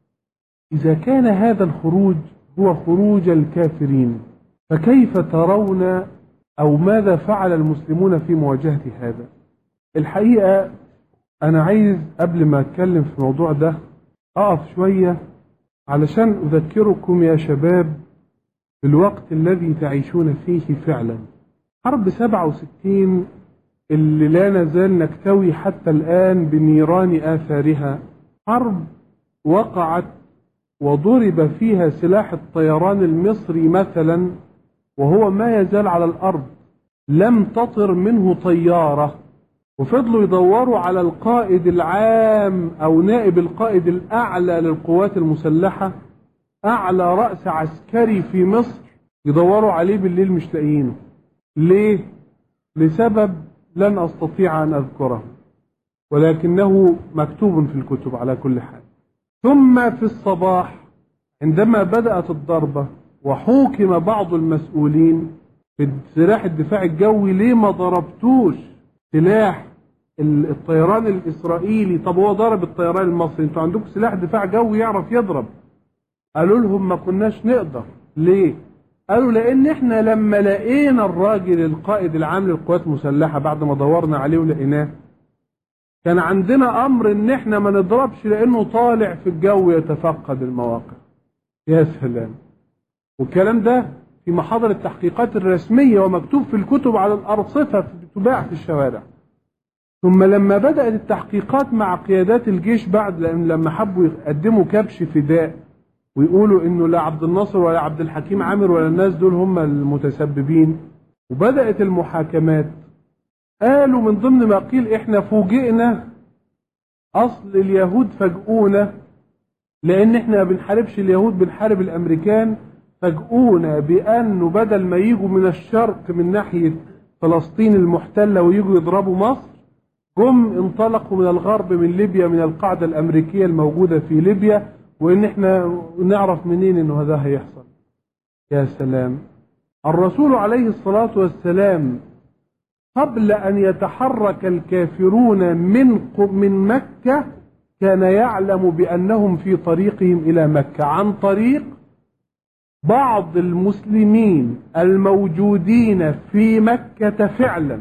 إذا كان هذا الخروج هو خروج الكافرين فكيف ترون أو ماذا فعل المسلمون في مواجهة هذا؟ الحقيقة أنا عايز قبل ما أتكلم في الموضوع ده أقف شوية علشان أذكركم يا شباب بالوقت الذي تعيشون فيه فعلا. حرب سبعة وستين اللي لا نزال نكتوي حتى الآن بنيران آثارها. حرب وقعت وضرب فيها سلاح الطيران المصري مثلا وهو ما يزال على الأرض، لم تطر منه طيارة، وفضلوا يدوروا على القائد العام أو نائب القائد الأعلى للقوات المسلحة، أعلى رأس عسكري في مصر، يدوروا عليه بالليل مش لاقيينه. ليه؟ لسبب لن أستطيع أن أذكره، ولكنه مكتوب في الكتب على كل حال. ثم في الصباح عندما بدأت الضربة وحوكم بعض المسؤولين في سلاح الدفاع الجوي، ليه ما ضربتوش سلاح الطيران الإسرائيلي؟ طب هو ضرب الطيران المصري، انتوا عندكم سلاح دفاع جوي يعرف يضرب. قالوا لهم ما كناش نقدر. ليه؟ قالوا لأن احنا لما لقينا الراجل القائد العام للقوات المسلحة بعد ما دورنا عليه ولقيناه، كان عندنا أمر إن احنا ما نضربش لأنه طالع في الجو يتفقد المواقع. يا سلام! والكلام ده في محاضر التحقيقات الرسمية ومكتوب في الكتب على الأرصفة تباع في الشوارع. ثم لما بدأت التحقيقات مع قيادات الجيش بعد، لأن لما حبوا يقدموا كبش فداء ويقولوا إنه لا عبد الناصر ولا عبد الحكيم عامر ولا الناس دول هم المتسببين، وبدأت المحاكمات، قالوا من ضمن ما قيل إحنا فوجئنا، أصل اليهود فاجئونا لأن إحنا ما بنحاربش اليهود، بنحارب الأمريكان. فاجئونا بأنه بدل ما يجوا من الشرق من ناحية فلسطين المحتلة ويجوا يضربوا مصر، جم انطلقوا من الغرب من ليبيا، من القاعدة الأمريكية الموجودة في ليبيا، وإن إحنا نعرف منين إنه هذا هيحصل. يا سلام! الرسول عليه الصلاة والسلام قبل أن يتحرك الكافرون من من مكة كان يعلم بأنهم في طريقهم إلى مكة عن طريق بعض المسلمين الموجودين في مكة فعلا،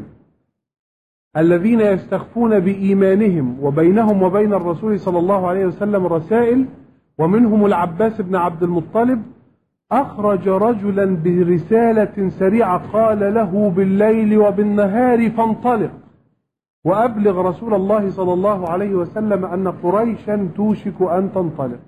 الذين يستخفون بإيمانهم وبينهم وبين الرسول صلى الله عليه وسلم رسائل، ومنهم العباس بن عبد المطلب. أخرج رجلا برسالة سريعة قال له بالليل وبالنهار فانطلق وأبلغ رسول الله صلى الله عليه وسلم أن قريشا توشك أن تنطلق.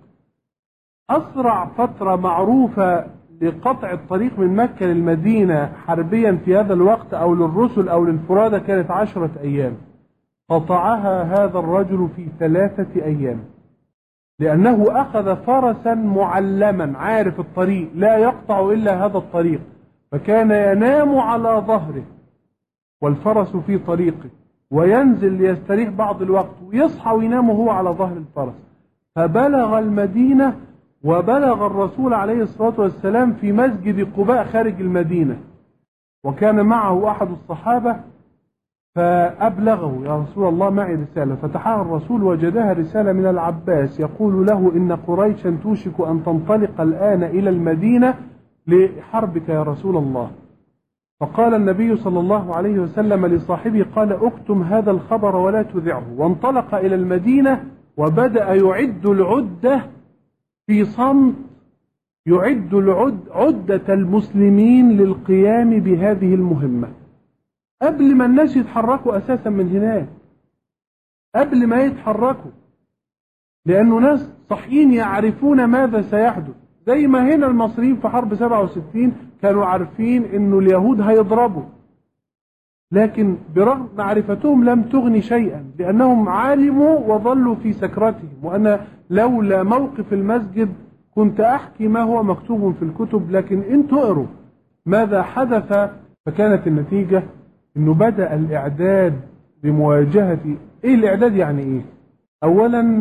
أسرع فترة معروفة لقطع الطريق من مكة للمدينة حربيا في هذا الوقت أو للرسل أو للفرادة كانت عشرة أيام، قطعها هذا الرجل في ثلاثة أيام، لأنه أخذ فرسا معلما عارف الطريق، لا يقطع إلا هذا الطريق، فكان ينام على ظهره والفرس في طريقه، وينزل ليستريح بعض الوقت ويصحى وينام وهو على ظهر الفرس. فبلغ المدينة وبلغ الرسول عليه الصلاة والسلام في مسجد قباء خارج المدينة، وكان معه أحد الصحابة فأبلغه: يا رسول الله معي رسالة. فتحها الرسول وجدها رسالة من العباس يقول له: إن قريشا توشك أن تنطلق الآن إلى المدينة لحربك يا رسول الله. فقال النبي صلى الله عليه وسلم لصاحبه قال: اكتم هذا الخبر ولا تذعه. وانطلق إلى المدينة وبدأ يعد العدة في صمت، يعد العد عدة المسلمين للقيام بهذه المهمة قبل ما الناس يتحركوا أساسا من هناك، قبل ما يتحركوا، لأنه ناس صحيين يعرفون ماذا سيحدث. زي ما هنا المصريين في حرب سبعة وستين كانوا عارفين أنه اليهود هيضربوا، لكن برغم معرفتهم لم تغني شيئا، لأنهم علموا وظلوا في سكرتهم. وأنا لولا موقف المسجد كنت أحكي ما هو مكتوب في الكتب، لكن إن تقروا ماذا حدث. فكانت النتيجة أنه بدأ الإعداد بمواجهة. إيه الإعداد يعني إيه؟ أولا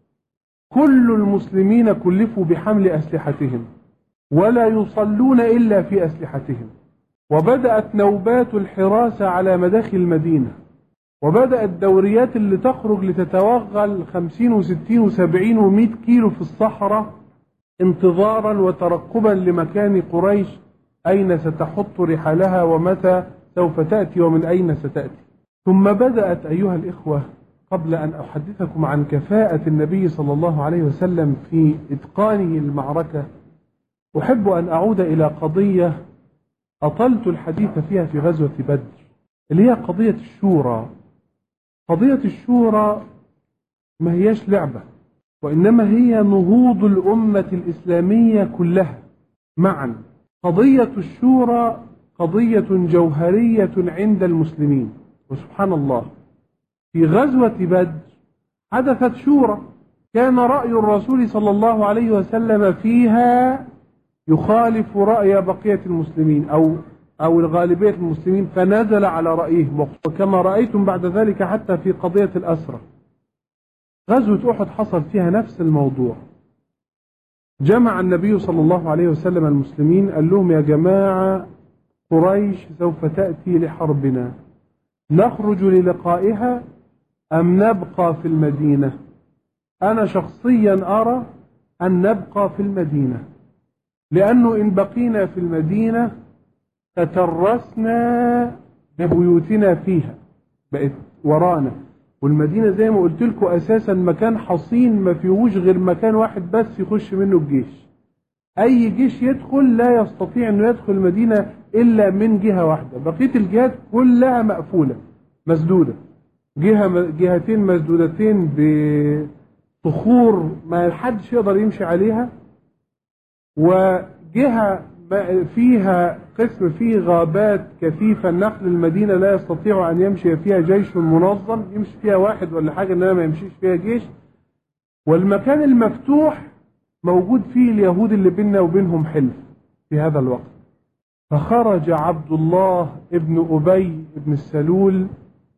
كل المسلمين كلفوا بحمل أسلحتهم ولا يصلون إلا في أسلحتهم، وبدأت نوبات الحراسة على مداخل المدينة، وبدأت دوريات اللي تخرج لتتوغل خمسين وستين وسبعين ومئة كيلو في الصحراء انتظارا وترقبا لمكان قريش أين ستحط رحالها ومتى سوف تأتي ومن أين ستأتي. ثم بدأت أيها الإخوة، قبل أن أحدثكم عن كفاءة النبي صلى الله عليه وسلم في إتقانه المعركة، أحب أن أعود إلى قضية أطلت الحديث فيها في غزوة بدر. اللي هي قضية الشورى. قضية الشورى ما هياش لعبة، وإنما هي نهوض الأمة الإسلامية كلها معا. قضية الشورى قضية جوهرية عند المسلمين، وسبحان الله في غزوة بدر حدثت شورى كان رأي الرسول صلى الله عليه وسلم فيها يخالف رأي بقية المسلمين أو أو الغالبية المسلمين، فنزل على رأيهم، وكما رأيتم بعد ذلك حتى في قضية الأسرى. غزوة أحد حصل فيها نفس الموضوع. جمع النبي صلى الله عليه وسلم المسلمين، قال لهم يا جماعة قريش سوف تأتي لحربنا، نخرج للقائها أم نبقى في المدينة؟ أنا شخصيا أرى أن نبقى في المدينة، لأنه إن بقينا في المدينة تترسنا ببيوتنا فيها، بقت ورانا، والمدينة زي ما قلت لكم أساسا مكان حصين ما فيهوش غير مكان واحد بس يخش منه الجيش. أي جيش يدخل لا يستطيع أنه يدخل المدينة إلا من جهة واحدة، بقية الجهات كلها مقفولة مسدودة، جهة جهتين مسدودتين بصخور ما حدش يقدر يمشي عليها، وجهة فيها قسم فيه غابات كثيفة النخل، المدينة لا يستطيع أن يمشي فيها جيش منظم، يمشي فيها واحد ولا حاجة إنما ما يمشيش فيها جيش. والمكان المفتوح موجود فيه اليهود اللي بيننا وبينهم حلف في هذا الوقت. فخرج عبد الله ابن أبي ابن السلول،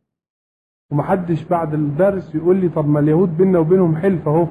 ومحدش بعد الدرس يقول لي طب ما اليهود بيننا وبينهم حلف اهو،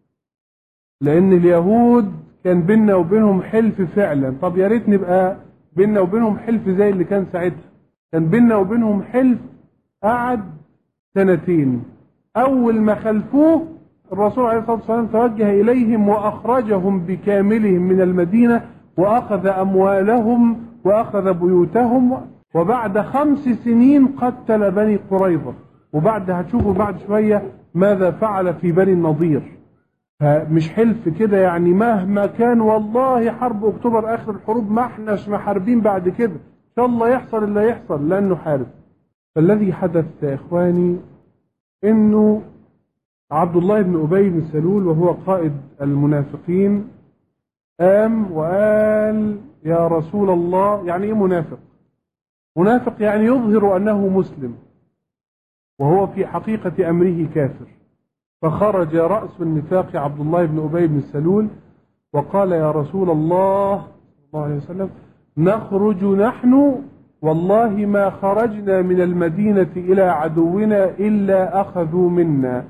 لأن اليهود كان بيننا وبينهم حلف فعلا. طب يا ريت نبقى بيننا وبينهم حلف زي اللي كان ساعتها. كان بيننا وبينهم حلف قعد سنتين، أول ما خلفوه الرسول عليه الصلاة والسلام توجه إليهم وأخرجهم بكاملهم من المدينة، وأخذ أموالهم وأخذ بيوتهم، وبعد خمس سنين قتل بني قريظة، وبعد هتشوفوا بعد شوية ماذا فعل في بني النضير. فمش حلف كده يعني مهما كان، والله حرب أكتوبر آخر الحروب ما احناش محاربين بعد كده، إن شاء الله يحصل اللي يحصل لن نحارب. فالذي حدث يا إخواني إنه عبد الله بن أبي بن سلول وهو قائد المنافقين قام وقال يا رسول الله. يعني إيه منافق؟ منافق يعني يظهر أنه مسلم وهو في حقيقة أمره كافر. فخرج رأس النفاق عبد الله بن أبي بن سلول وقال يا رسول الله صلى الله عليه وسلم نخرج نحن والله ما خرجنا من المدينة إلى عدونا إلا أخذوا منا،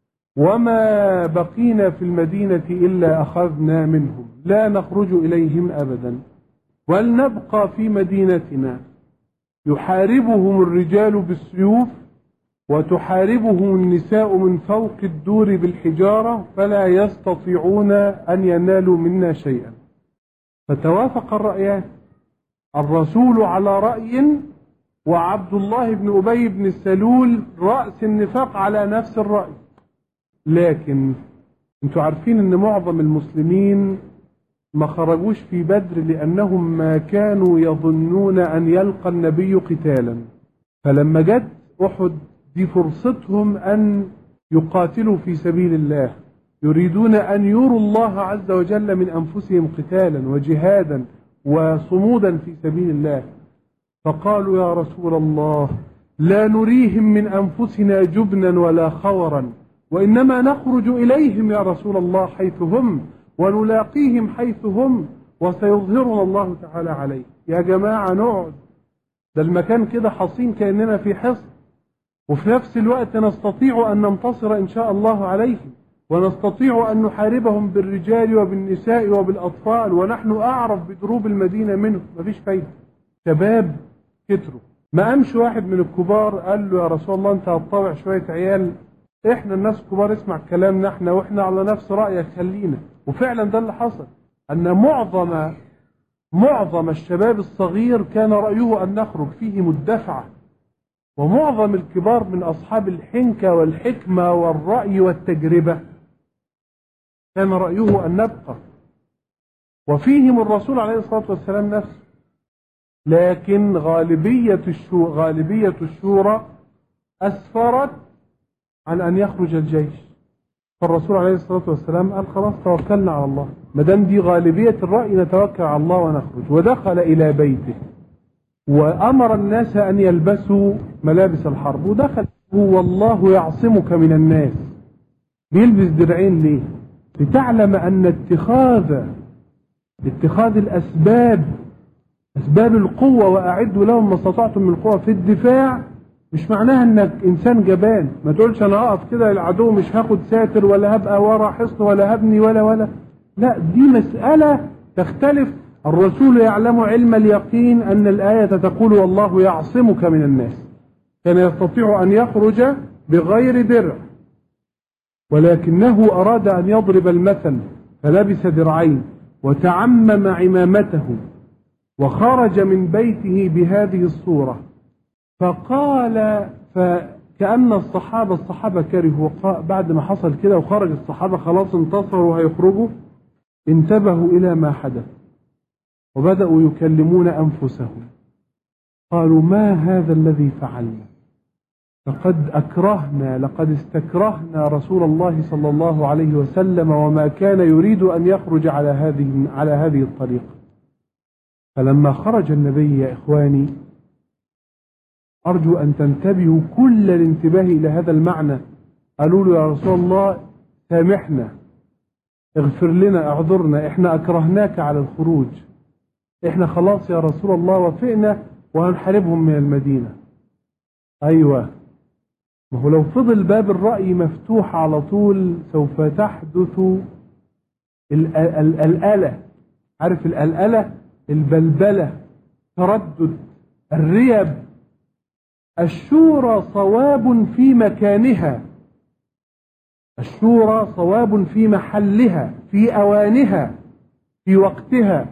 وما بقينا في المدينة إلا أخذنا منهم، لا نخرج إليهم أبدا، ولنبقى في مدينتنا يحاربهم الرجال بالسيوف وتحاربهم النساء من فوق الدور بالحجارة، فلا يستطيعون أن ينالوا منا شيئا. فتوافق الرأيان، الرسول على رأي وعبد الله بن أبي بن السلول رأس النفاق على نفس الرأي. لكن انتوا عارفين ان معظم المسلمين ما خرجوش في بدر لأنهم ما كانوا يظنون أن يلقى النبي قتالا، فلما جت أحد دي فرصتهم أن يقاتلوا في سبيل الله، يريدون أن يروا الله عز وجل من أنفسهم قتالا وجهادا وصمودا في سبيل الله. فقالوا يا رسول الله لا نريهم من أنفسنا جبنا ولا خورا، وإنما نخرج إليهم يا رسول الله حيث هم ونلاقيهم حيث هم وسيظهرنا الله تعالى عليه. يا جماعة نقعد، ده المكان كده حصين كأننا في حصن، وفي نفس الوقت نستطيع أن ننتصر إن شاء الله عليهم، ونستطيع أن نحاربهم بالرجال وبالنساء وبالأطفال، ونحن أعرف بدروب المدينة منهم. مفيش فايدة. شباب كتروا، ما قامش واحد من الكبار قال له يا رسول الله أنت هتطوع شوية عيال، إحنا الناس كبار اسمع كلامنا إحنا وإحنا على نفس رأيك خلينا. وفعلا ده اللي حصل، أن معظم معظم الشباب الصغير كان رأيه أن نخرج فيه مدفعة، ومعظم الكبار من أصحاب الحنكة والحكمة والرأي والتجربة كان رأيه أن نبقى، وفيهم الرسول عليه الصلاة والسلام نفسه. لكن غالبية الشورى, غالبية الشورى أسفرت عن أن يخرج الجيش، فالرسول عليه الصلاة والسلام قال خلاص توكلنا على الله، ما دام دي غالبية الرأي نتوكل على الله ونخرج. ودخل إلى بيته وأمر الناس أن يلبسوا ملابس الحرب، ودخل هو والله يعصمك من الناس. بيلبس درعين ليه؟ لتعلم أن اتخاذ اتخاذ الأسباب، أسباب القوة، وأعدوا لهم ما استطعتم من القوة في الدفاع، مش معناها أنك إنسان جبان. ما تقولش أنا هقف كده العدو مش هاخد ساتر ولا هبقى ورا حصن ولا هبني ولا ولا لا، دي مسألة تختلف. الرسول يعلم علم اليقين أن الآية تقول والله يعصمك من الناس، كان يستطيع أن يخرج بغير درع، ولكنه أراد أن يضرب المثل فلبس درعين وتعمم عمامته وخرج من بيته بهذه الصورة. فقال، فكأن الصحابة الصحابة كرهوا، بعد ما حصل كده وخرج الصحابة خلاص انتصروا وهيخرجوا، انتبهوا إلى ما حدث وبدأوا يكلمون أنفسهم، قالوا ما هذا الذي فعلنا؟ لقد أكرهنا، لقد استكرهنا رسول الله صلى الله عليه وسلم وما كان يريد أن يخرج على هذه على هذه الطريقة. فلما خرج النبي يا إخواني، أرجو أن تنتبهوا كل الانتباه إلى هذا المعنى. قالوا له يا رسول الله سامحنا، اغفر لنا، اعذرنا، احنا أكرهناك على الخروج، احنا خلاص يا رسول الله وافقنا وهنحاربهم من المدينة. أيوة، ما هو لو فضل باب الرأي مفتوح على طول سوف تحدث الألألة، عارف الألألة، البلبلة، تردد، الريب. الشورى صواب في مكانها، الشورى صواب في محلها، في أوانها، في وقتها،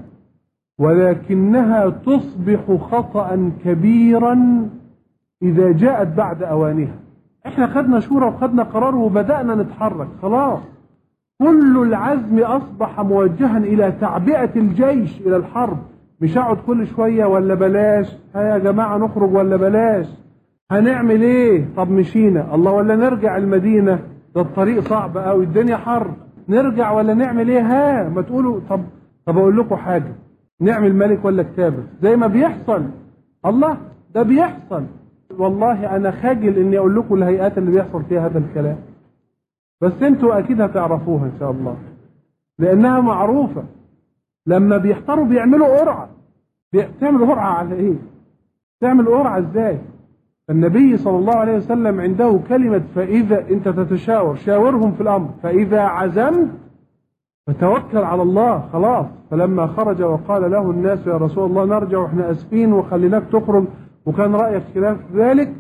ولكنها تصبح خطأ كبيرا إذا جاءت بعد أوانها. احنا خدنا شورى وخدنا قرار وبدأنا نتحرك، خلاص كل العزم أصبح موجها إلى تعبئة الجيش إلى الحرب. مش هقعد كل شوية ولا بلاش، ها يا جماعة نخرج ولا بلاش، هنعمل ايه؟ طب مشينا الله ولا نرجع المدينة؟ ده الطريق صعب قوي، الدنيا حر، نرجع ولا نعمل ايه؟ ها ما تقولوا طب طب اقول لكم حاجة، نعمل ملك ولا كتابة زي ما بيحصل. الله ده بيحصل، والله انا خاجل اني اقول لكم الهيئات اللي بيحصل فيها هذا الكلام، بس انتوا اكيد هتعرفوها ان شاء الله لانها معروفة. لما بيحتاروا بيعملوا قرعة. بتعملوا قرعة على ايه؟ تعمل قرعة ازاي؟ النبي صلى الله عليه وسلم عنده كلمة فإذا انت تتشاور، شاورهم في الأمر، فإذا عزمت فتوكل على الله. خلاص. فلما خرج وقال له الناس يا رسول الله نرجع واحنا اسفين وخليناك تخرج وكان رأيك خلاف ذلك،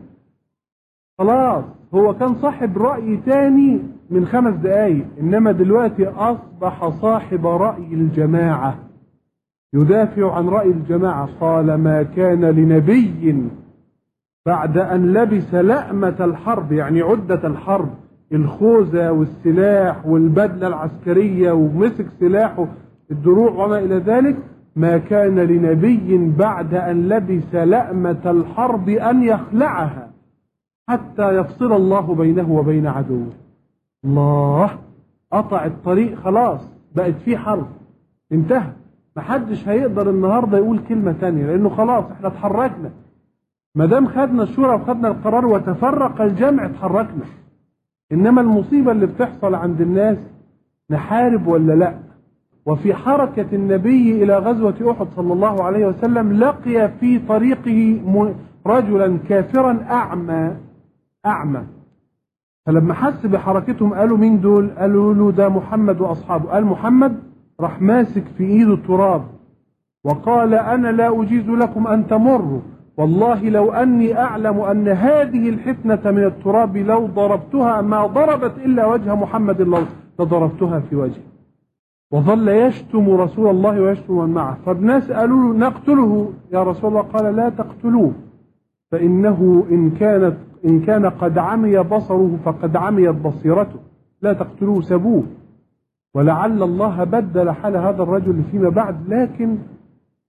خلاص هو كان صاحب رأي تاني من خمس دقايق، إنما دلوقتي أصبح صاحب رأي الجماعة، يدافع عن رأي الجماعة. قال ما كان لنبي بعد أن لبس لأمة الحرب، يعني عدة الحرب، الخوذة والسلاح والبدلة العسكرية ومسك سلاحه الدروع وما إلى ذلك، ما كان لنبي بعد أن لبس لأمة الحرب أن يخلعها حتى يفصل الله بينه وبين عدوه. الله قطع الطريق، خلاص بقت في حرب، انتهى. محدش هيقدر النهاردة يقول كلمة تانية لأنه خلاص احنا اتحركنا. ما دام خدنا الشورى وخدنا القرار وتفرق الجمع اتحركنا. إنما المصيبة اللي بتحصل عند الناس نحارب ولا لا. وفي حركة النبي إلى غزوة أحد صلى الله عليه وسلم لقي في طريقه رجلا كافرا أعمى أعمى فلما حس بحركتهم قالوا مين دول؟ قالوا له ده محمد وأصحابه. قال محمد، راح ماسك في إيده التراب وقال أنا لا أجيز لكم أن تمروا، والله لو أني أعلم أن هذه الحفنة من التراب لو ضربتها ما ضربت إلا وجه محمد لضربتها في وجهه. وظل يشتم رسول الله ويشتم من معه. فالناس قالوا له نقتله يا رسول الله، قال لا تقتلوه، فإنه إن كانت إن كان قد عمي بصره فقد عميت بصيرته، لا تقتلوه سبوه. ولعل الله بدل حال هذا الرجل فيما بعد، لكن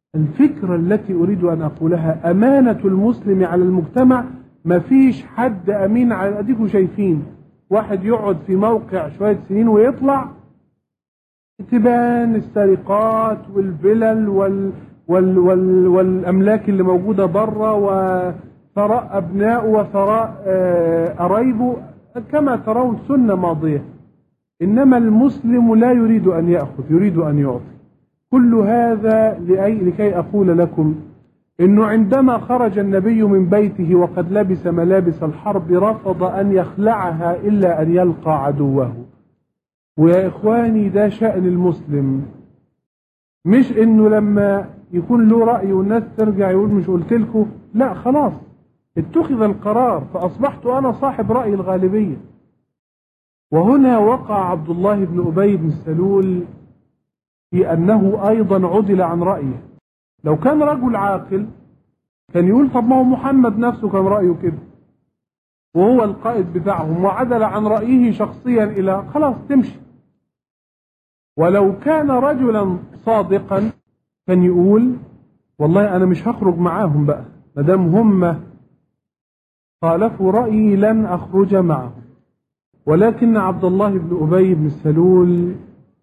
الفكرة التي أريد أن أقولها أمانة المسلم على المجتمع. ما فيش حد أمين على، أديكم شايفين واحد يقعد في موقع شوية سنين ويطلع تبان السرقات والفلل وال وال وال والأملاك اللي موجودة بره وثراء أبنائه وثراء قرايبه كما ترون سنة ماضية. إنما المسلم لا يريد أن يأخذ، يريد أن يعطي. كل هذا لأي لكي أقول لكم إنه عندما خرج النبي من بيته وقد لبس ملابس الحرب رفض أن يخلعها إلا أن يلقى عدوه. ويا إخواني ده شأن المسلم، مش إنه لما يكون له رأي والناس ترجع يقول مش قلت لكم، لا خلاص اتخذ القرار فأصبحت أنا صاحب رأي الغالبية. وهنا وقع عبد الله بن أبي بن سلول في أنه أيضا عدل عن رأيه. لو كان رجل عاقل كان يقول طب ما هو محمد نفسه كان رأيه كده وهو القائد بتاعهم وعدل عن رأيه شخصيا إلى خلاص تمشي. ولو كان رجلا صادقا كان يقول والله أنا مش هخرج معاهم بقى مدام هم خالفوا رأيي لن أخرج معهم. ولكن عبد الله بن أبي بن سلول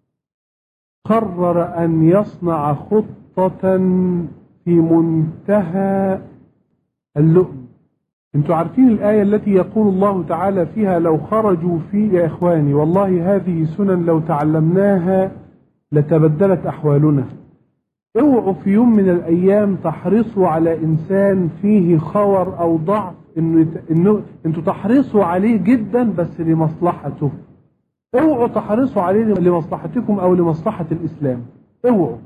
قرر أن يصنع خطة في منتهى اللؤم. انتوا عارفين الآية التي يقول الله تعالى فيها لو خرجوا في، يا إخواني والله هذه سنن لو تعلمناها لتبدلت أحوالنا. اوعوا في يوم من الأيام تحرصوا على إنسان فيه خور أو ضعف إنه, إنه انتوا تحرصوا عليه جدا بس لمصلحته. اوعوا تحرصوا عليه لمصلحتكم أو لمصلحة الإسلام. اوعوا.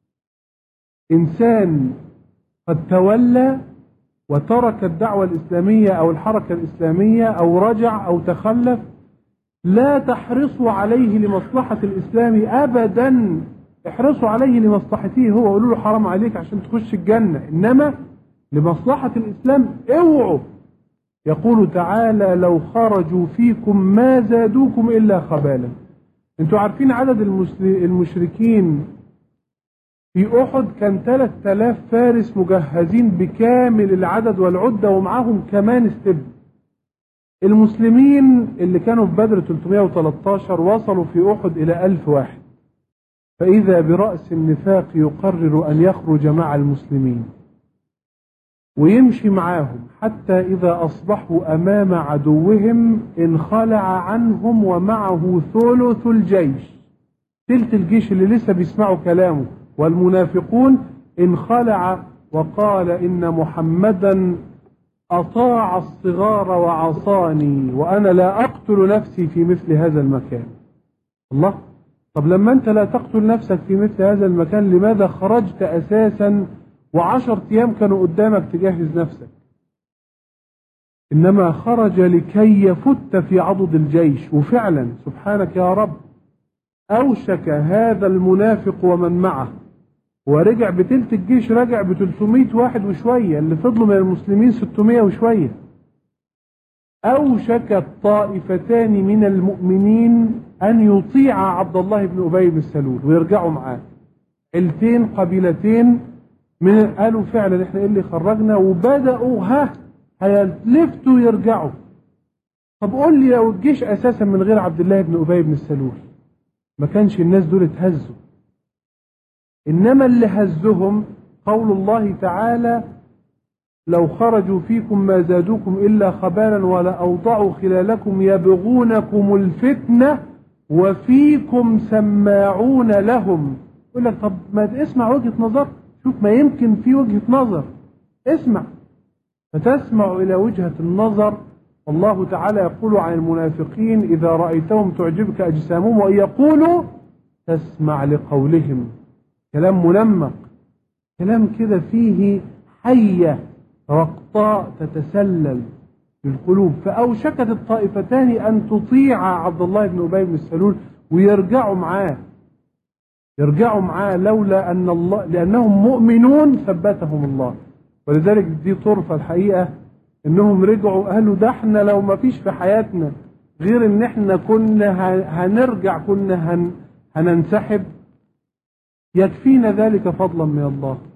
إنسان قد تولى وترك الدعوة الإسلامية أو الحركة الإسلامية أو رجع أو تخلف، لا تحرصوا عليه لمصلحة الإسلام أبدا، احرصوا عليه لمصلحته هو، قولوا له حرام عليك عشان تخش الجنة، إنما لمصلحة الإسلام اوعوا. يقول تعالى لو خرجوا فيكم ما زادوكم إلا خبالا. انتوا عارفين عدد المشركين في أحد كان ثلاثة آلاف فارس مجهزين بكامل العدد والعدة ومعاهم كمان استبن. المسلمين اللي كانوا في بدر ثلاثمائة وثلاثة عشر وصلوا في أحد إلى ألف واحد. فإذا برأس النفاق يقرر أن يخرج مع المسلمين ويمشي معاهم حتى إذا أصبحوا أمام عدوهم انخلع عنهم ومعه ثلث الجيش، ثلث الجيش اللي لسه بيسمعوا كلامه، والمنافقون انخلع وقال إن محمدا أطاع الصغار وعصاني وأنا لا أقتل نفسي في مثل هذا المكان. الله، طب لما أنت لا تقتل نفسك في مثل هذا المكان لماذا خرجت أساسا وعشر أيام كانوا قدامك تجهز نفسك؟ إنما خرج لكي يفت في عضد الجيش. وفعلا سبحانك يا رب أوشك هذا المنافق ومن معه ورجع بتلت الجيش، رجع بثلاثمائة واحد وشوية، اللي فضلوا من المسلمين ستمائة وشوية. أوشك الطائفتان من المؤمنين أن يطيع عبد الله بن أبي بن سلول ويرجعوا معاه. عيلتين قبيلتين من قالوا فعلا احنا اللي خرجنا، وبدأوا ها هيلفتوا يرجعوا. طب قول لي لو الجيش أساسا من غير عبد الله بن أبي بن سلول ما كانش الناس دول اتهزوا. إنما اللي هزهم قول الله تعالى لو خرجوا فيكم ما زادوكم إلا خبالا ولا أوضعوا خلالكم يبغونكم الفتنة وفيكم سماعون لهم. يقول لك طب ما اسمع وجهة نظر، شوف ما يمكن في وجهة نظر، اسمع. فتسمع إلى وجهة النظر. الله تعالى يقول عن المنافقين إذا رأيتهم تعجبك أجسامهم وإن يقولوا تسمع لقولهم. كلام منمق، كلام كده فيه حية رقطاء تتسلل في القلوب. فأوشكت الطائفتان أن تطيع عبد الله بن أبي بن سلول ويرجعوا معاه، يرجعوا معاه لولا أن الله، لأنهم مؤمنون ثبتهم الله. ولذلك دي طرفة الحقيقة إنهم رجعوا قالوا ده احنا لو ما فيش في حياتنا غير إن احنا كنا هنرجع، كنا هن هننسحب، يكفينا ذلك فضلا من الله.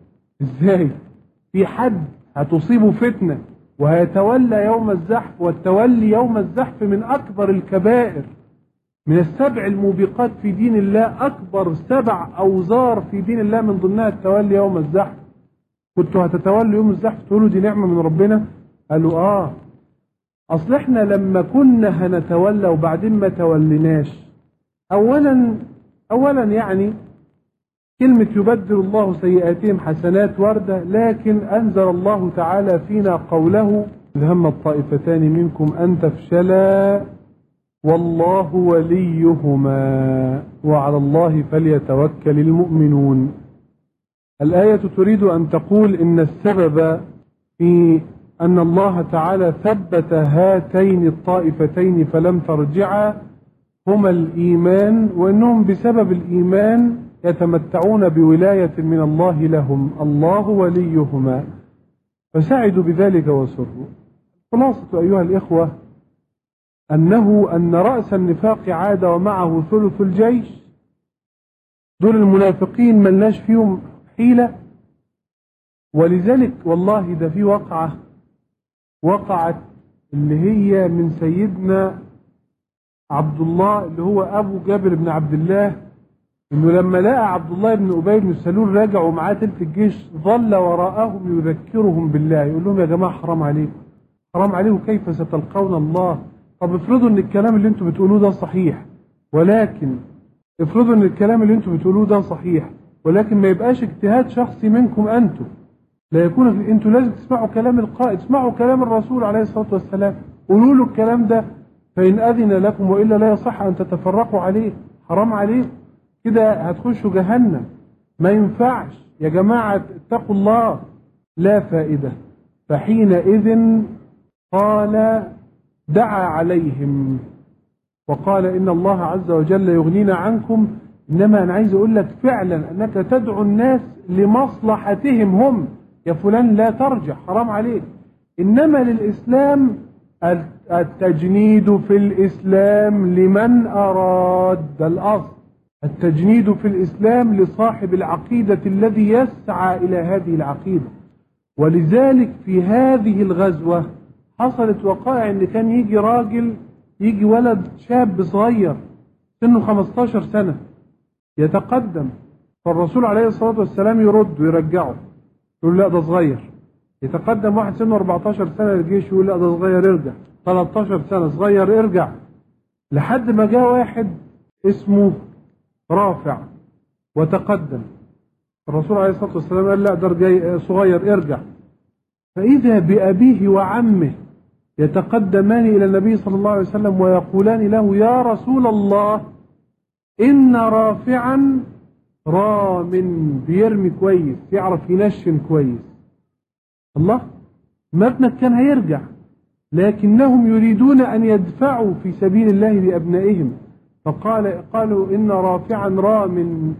ازاي في حد هتصيبه فتنة وهيتولى يوم الزحف، والتولي يوم الزحف من أكبر الكبائر، من السبع الموبقات في دين الله، أكبر سبع أوزار في دين الله من ضمنها التولي يوم الزحف. كنتوا هتتولوا يوم الزحف تقولوا دي نعمة من ربنا؟ قالوا آه، أصل إحنا لما كنا هنتولى وبعدين ما توليناش. أولا أولا يعني كلمة يبدل الله سيئاتهم حسنات وردة، لكن أنزل الله تعالى فينا قوله: هم الطائفتان منكم أن تفشلا والله وليهما وعلى الله فليتوكل المؤمنون. الآية تريد أن تقول إن السبب في أن الله تعالى ثبت هاتين الطائفتين فلم ترجعا هما الإيمان، وأنهم بسبب الإيمان يتمتعون بولاية من الله لهم، الله وليهما، فسعدوا بذلك وسروا. خلاصة أيها الإخوة أنه أن رأس النفاق عاد ومعه ثلث الجيش. دول المنافقين ملناش فيهم حيلة، ولذلك والله ده في وقعة وقعت اللي هي من سيدنا عبد الله اللي هو أبو جابر بن عبد الله، إنه لما لقى عبد الله بن أبي بن سلول راجع ومعاه تلت الجيش ظل وراءهم يذكرهم بالله، يقول لهم يا جماعة حرام عليكم، حرام عليكم، كيف ستلقون الله؟ طب افرضوا ان الكلام اللي انتم بتقولوه ده صحيح، ولكن افرضوا ان الكلام اللي انتم بتقولوه ده صحيح ولكن ما يبقاش اجتهاد شخصي منكم انتم، لا يكون انتم لازم تسمعوا كلام القائد، اسمعوا كلام الرسول عليه الصلاة والسلام، قولوا له الكلام ده، فإن أذن لكم وإلا لا يصح أن تتفرقوا عليه، حرام عليكم كده هتخشوا جهنم، ما ينفعش يا جماعة، اتقوا الله. لا فائدة. فحينئذ قال دعا عليهم وقال إن الله عز وجل يغنينا عنكم، إنما أنا عايز أقول لك فعلا أنك تدعو الناس لمصلحتهم هم، يا فلان لا ترجع حرام عليك، إنما للإسلام التجنيد في الإسلام لمن أراد الأصل، التجنيد في الإسلام لصاحب العقيدة الذي يسعى إلى هذه العقيدة. ولذلك في هذه الغزوة حصلت وقائع ان كان يجي راجل، يجي ولد شاب صغير سنه خمستاشر سنة يتقدم، فالرسول عليه الصلاة والسلام يرد ويرجعه، يقول لا ده صغير. يتقدم واحد سنه أربعتاشر سنة للجيش، يقول لا ده صغير ارجع، تلتاشر سنة صغير ارجع، لحد ما جاء واحد اسمه رافع وتقدم، الرسول عليه الصلاة والسلام قال لا ده صغير ارجع، فإذا بأبيه وعمه يتقدمان إلى النبي صلى الله عليه وسلم ويقولان له يا رسول الله إن رافعا رام، بيرمي كويس، يعرف ينشن كويس. الله، ما ابنك كان هيرجع، لكنهم يريدون أن يدفعوا في سبيل الله بأبنائهم، فقال قالوا إن رافعا رام،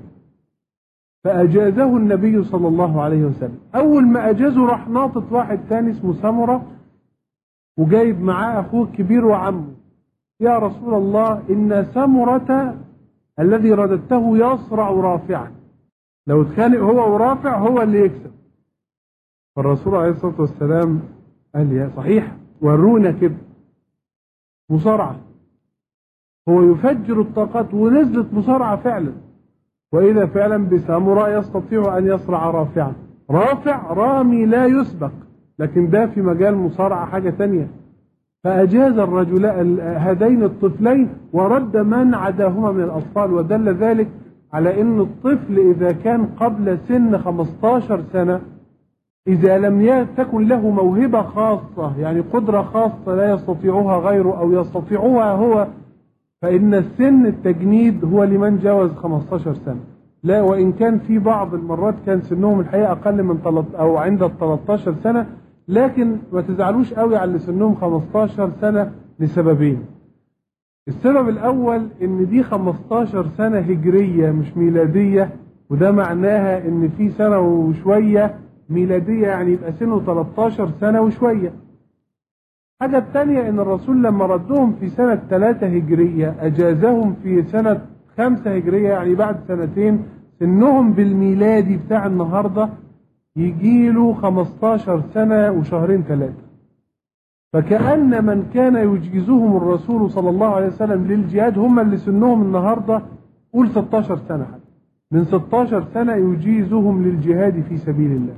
فأجازه النبي صلى الله عليه وسلم. أول ما أجازه راح ناطط واحد ثاني اسمه سمرة وجايب معاه أخوه الكبير وعمه، يا رسول الله إن سمرة الذي رددته يصرع رافعا، لو اتخانق هو ورافع هو اللي يكسب. فالرسول عليه الصلاة والسلام قال يا صحيح، ورونا كده مصارعة، هو يفجر الطاقات، ونزلت مصارعة فعلا، وإذا فعلا بسامراء يستطيع أن يصرع رافعا. رافع رامي لا يسبق، لكن ده في مجال مصارعة حاجة تانية. فأجاز الرجل هذين الطفلين ورد من عداهما من الأطفال، ودل ذلك على أن الطفل إذا كان قبل سن خمستاشر سنة إذا لم تكن له موهبة خاصة، يعني قدرة خاصة لا يستطيعها غيره أو يستطيعها هو، فإن السن التجنيد هو لمن جاوز خمستاشر سنة. لا، وإن كان في بعض المرات كان سنهم الحقيقة أقل من ثلاثة أو عند ال تلتاشر سنة، لكن ما تزعلوش قوي على اللي سنهم خمستاشر سنة لسببين. السبب الأول إن دي خمستاشر سنة هجرية مش ميلادية، وده معناها إن في سنة وشوية ميلادية، يعني يبقى سنه تلتاشر سنة وشوية. حاجة الثانية إن الرسول لما ردهم في سنة ثلاثة هجرية أجازهم في سنة خمسة هجرية، يعني بعد سنتين سنهم بالميلادي بتاع النهاردة يجيله خمستاشر سنة وشهرين ثلاثة. فكأن من كان يجيزهم الرسول صلى الله عليه وسلم للجهاد هم اللي سنهم النهاردة قول ستاشر سنة حتى. من ستاشر سنة يجيزهم للجهاد في سبيل الله.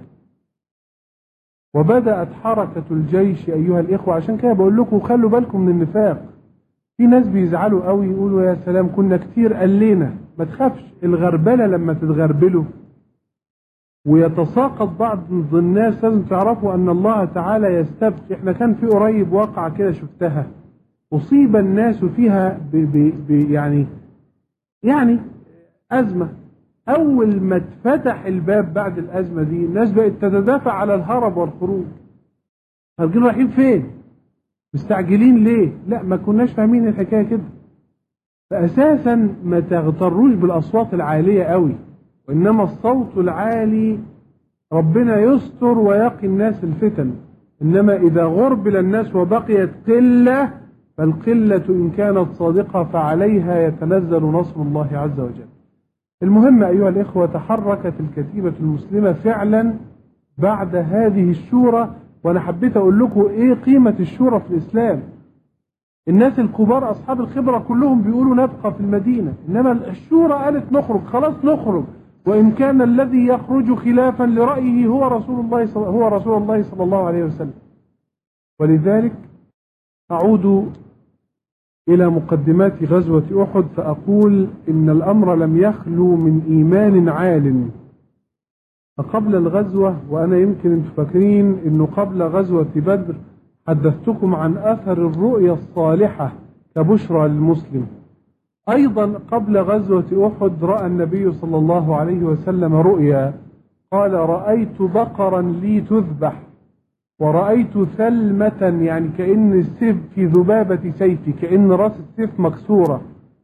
وبدأت حركة الجيش أيها الإخوة. عشان كده بقول لكم خلوا بالكم من النفاق. في ناس بيزعلوا قوي يقولوا يا سلام كنا كتير قلينا. ما تخافش، الغربلة لما تتغربلوا ويتساقط بعض الناس لازم تعرفوا أن الله تعالى يستبقي. احنا كان في قريب واقعة كده شفتها، أصيب الناس فيها ب ب ب يعني يعني أزمة. أول ما اتفتح الباب بعد الأزمة دي الناس بقت تتدافع على الهرب والخروج. هرجين رايحين فين؟ مستعجلين ليه؟ لا ما كناش فاهمين الحكاية كده. فأساسا ما تغتروش بالأصوات العالية قوي، وإنما الصوت العالي ربنا يستر ويقي الناس الفتن. إنما إذا غربل الناس وبقيت قلة فالقلة إن كانت صادقة فعليها يتنزل نصر الله عز وجل. المهم أيها الإخوة، تحركت الكتيبة المسلمة فعلا بعد هذه الشورى. وأنا حبيت أقول لكم إيه قيمة الشورى في الإسلام. الناس الكبار أصحاب الخبرة كلهم بيقولوا نبقى في المدينة، إنما الشورى قالت نخرج، خلاص نخرج، وإن كان الذي يخرج خلافا لرأيه هو رسول الله هو رسول الله صلى الله عليه وسلم. ولذلك أعود إلى مقدمات غزوة أحد فأقول إن الأمر لم يخلو من إيمان عال. فقبل الغزوة، وأنا يمكن أنتم فاكرين أنه قبل غزوة بدر حدثتكم عن أثر الرؤيا الصالحة كبشرى للمسلم. أيضا قبل غزوة أحد رأى النبي صلى الله عليه وسلم رؤيا، قال رأيت بقرا لي تذبح، ورأيت ثلمة يعني كأن السيف في ذبابة سيفي، كأن رأس السيف مكسورة،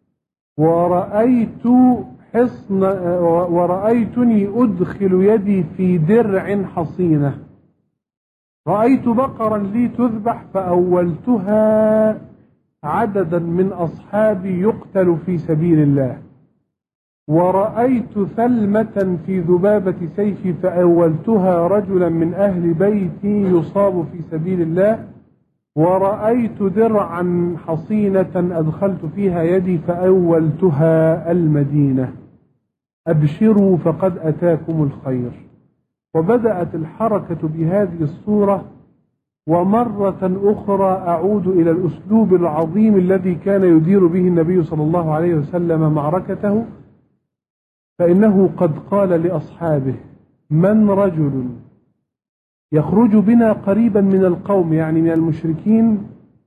ورأيت حصن ورأيتني أدخل يدي في درع حصينة. رأيت بقرا لي تذبح فأولتها عددا من أصحابي يقتل في سبيل الله، ورأيت ثلمة في ذبابة سيفي فأولتها رجلا من أهل بيتي يصاب في سبيل الله، ورأيت درعا حصينة أدخلت فيها يدي فأولتها المدينة. أبشروا فقد أتاكم الخير. وبدأت الحركة بهذه الصورة. ومرة أخرى أعود إلى الأسلوب العظيم الذي كان يدير به النبي صلى الله عليه وسلم معركته، فإنه قد قال لأصحابه: من رجل يخرج بنا قريبا من القوم يعني من المشركين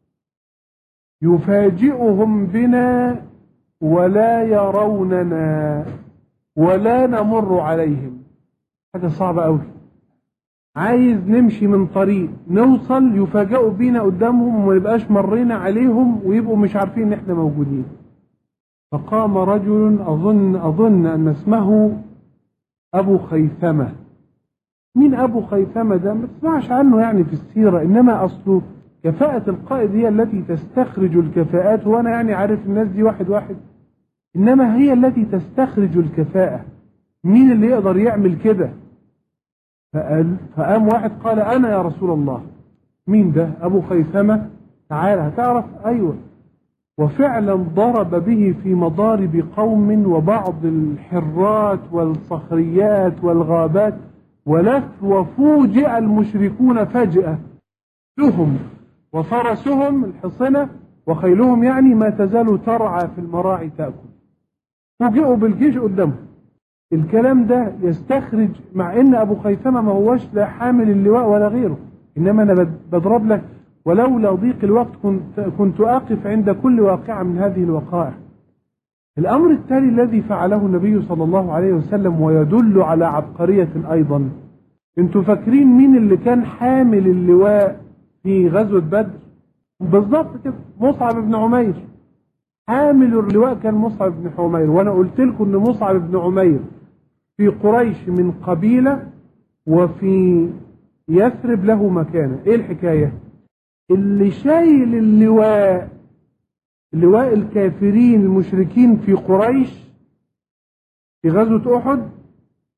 يفاجئهم بنا ولا يروننا ولا نمر عليهم. حاجة صعبة أوي. عايز نمشي من طريق نوصل يفاجئوا بينا قدامهم وما نبقاش مرينا عليهم ويبقوا مش عارفين ان احنا موجودين. فقام رجل أظن أظن أن اسمه أبو خيثمة. مين أبو خيثمة ده؟ ما تسمعش عنه يعني في السيرة، إنما أصله كفاءة القائد هي التي تستخرج الكفاءات. وأنا يعني عارف الناس دي واحد واحد، إنما هي التي تستخرج الكفاءة. مين اللي يقدر يعمل كده؟ فقال فقام واحد قال: أنا يا رسول الله. مين ده؟ أبو خيثمة. تعال هتعرف. أيوة. وفعلا ضرب به في مضارب قوم وبعض الحرات والصخريات والغابات ولف، وفوجئ المشركون فجأة، لهم وفرسهم الحصنة وخيلهم يعني ما تزال ترعى في المراعي تأكل. فوجئوا بالجيش قدامهم. الكلام ده يستخرج، مع ان ابو خيثمة ما هوش لا حامل اللواء ولا غيره، انما انا بضرب لك ولولا ضيق الوقت كنت, كنت اقف عند كل واقعة من هذه الوقائع. الامر التالي الذي فعله النبي صلى الله عليه وسلم ويدل على عبقرية ايضا. انتوا فاكرين مين اللي كان حامل اللواء في غزوة بدر؟ بالضبط كده، مصعب بن عمير. حامل اللواء كان مصعب بن عمير. وانا قلت لكم ان مصعب بن عمير في قريش من قبيلة وفي يثرب له مكانة. ايه الحكاية؟ اللي شايل اللواء لواء الكافرين المشركين في قريش في غزوة أحد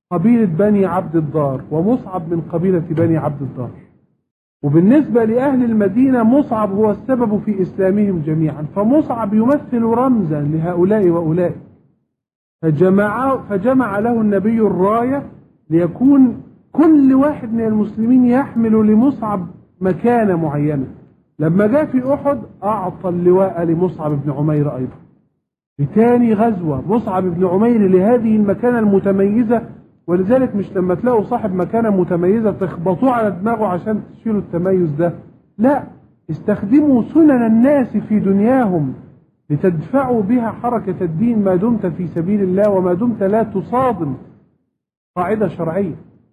قبيلة بني عبد الدار، ومصعب من قبيلة بني عبد الدار. وبالنسبة لأهل المدينة مصعب هو السبب في إسلامهم جميعا، فمصعب يمثل رمزا لهؤلاء وأولئك. فجمع, فجمع له النبي الراية ليكون كل واحد من المسلمين يحمل لمصعب مكانة معينة. لما جاء في أحد أعطى اللواء لمصعب بن عمير أيضا. بتاني غزوة مصعب بن عمير لهذه المكانة المتميزة، ولذلك مش لما تلاقوا صاحب مكانة متميزة تخبطوه على دماغه عشان تشيلوا التميز ده، لا، استخدموا سنن الناس في دنياهم لتدفعوا بها حركة الدين ما دمت في سبيل الله، وما دمت لا تصادم قاعدة شرعية.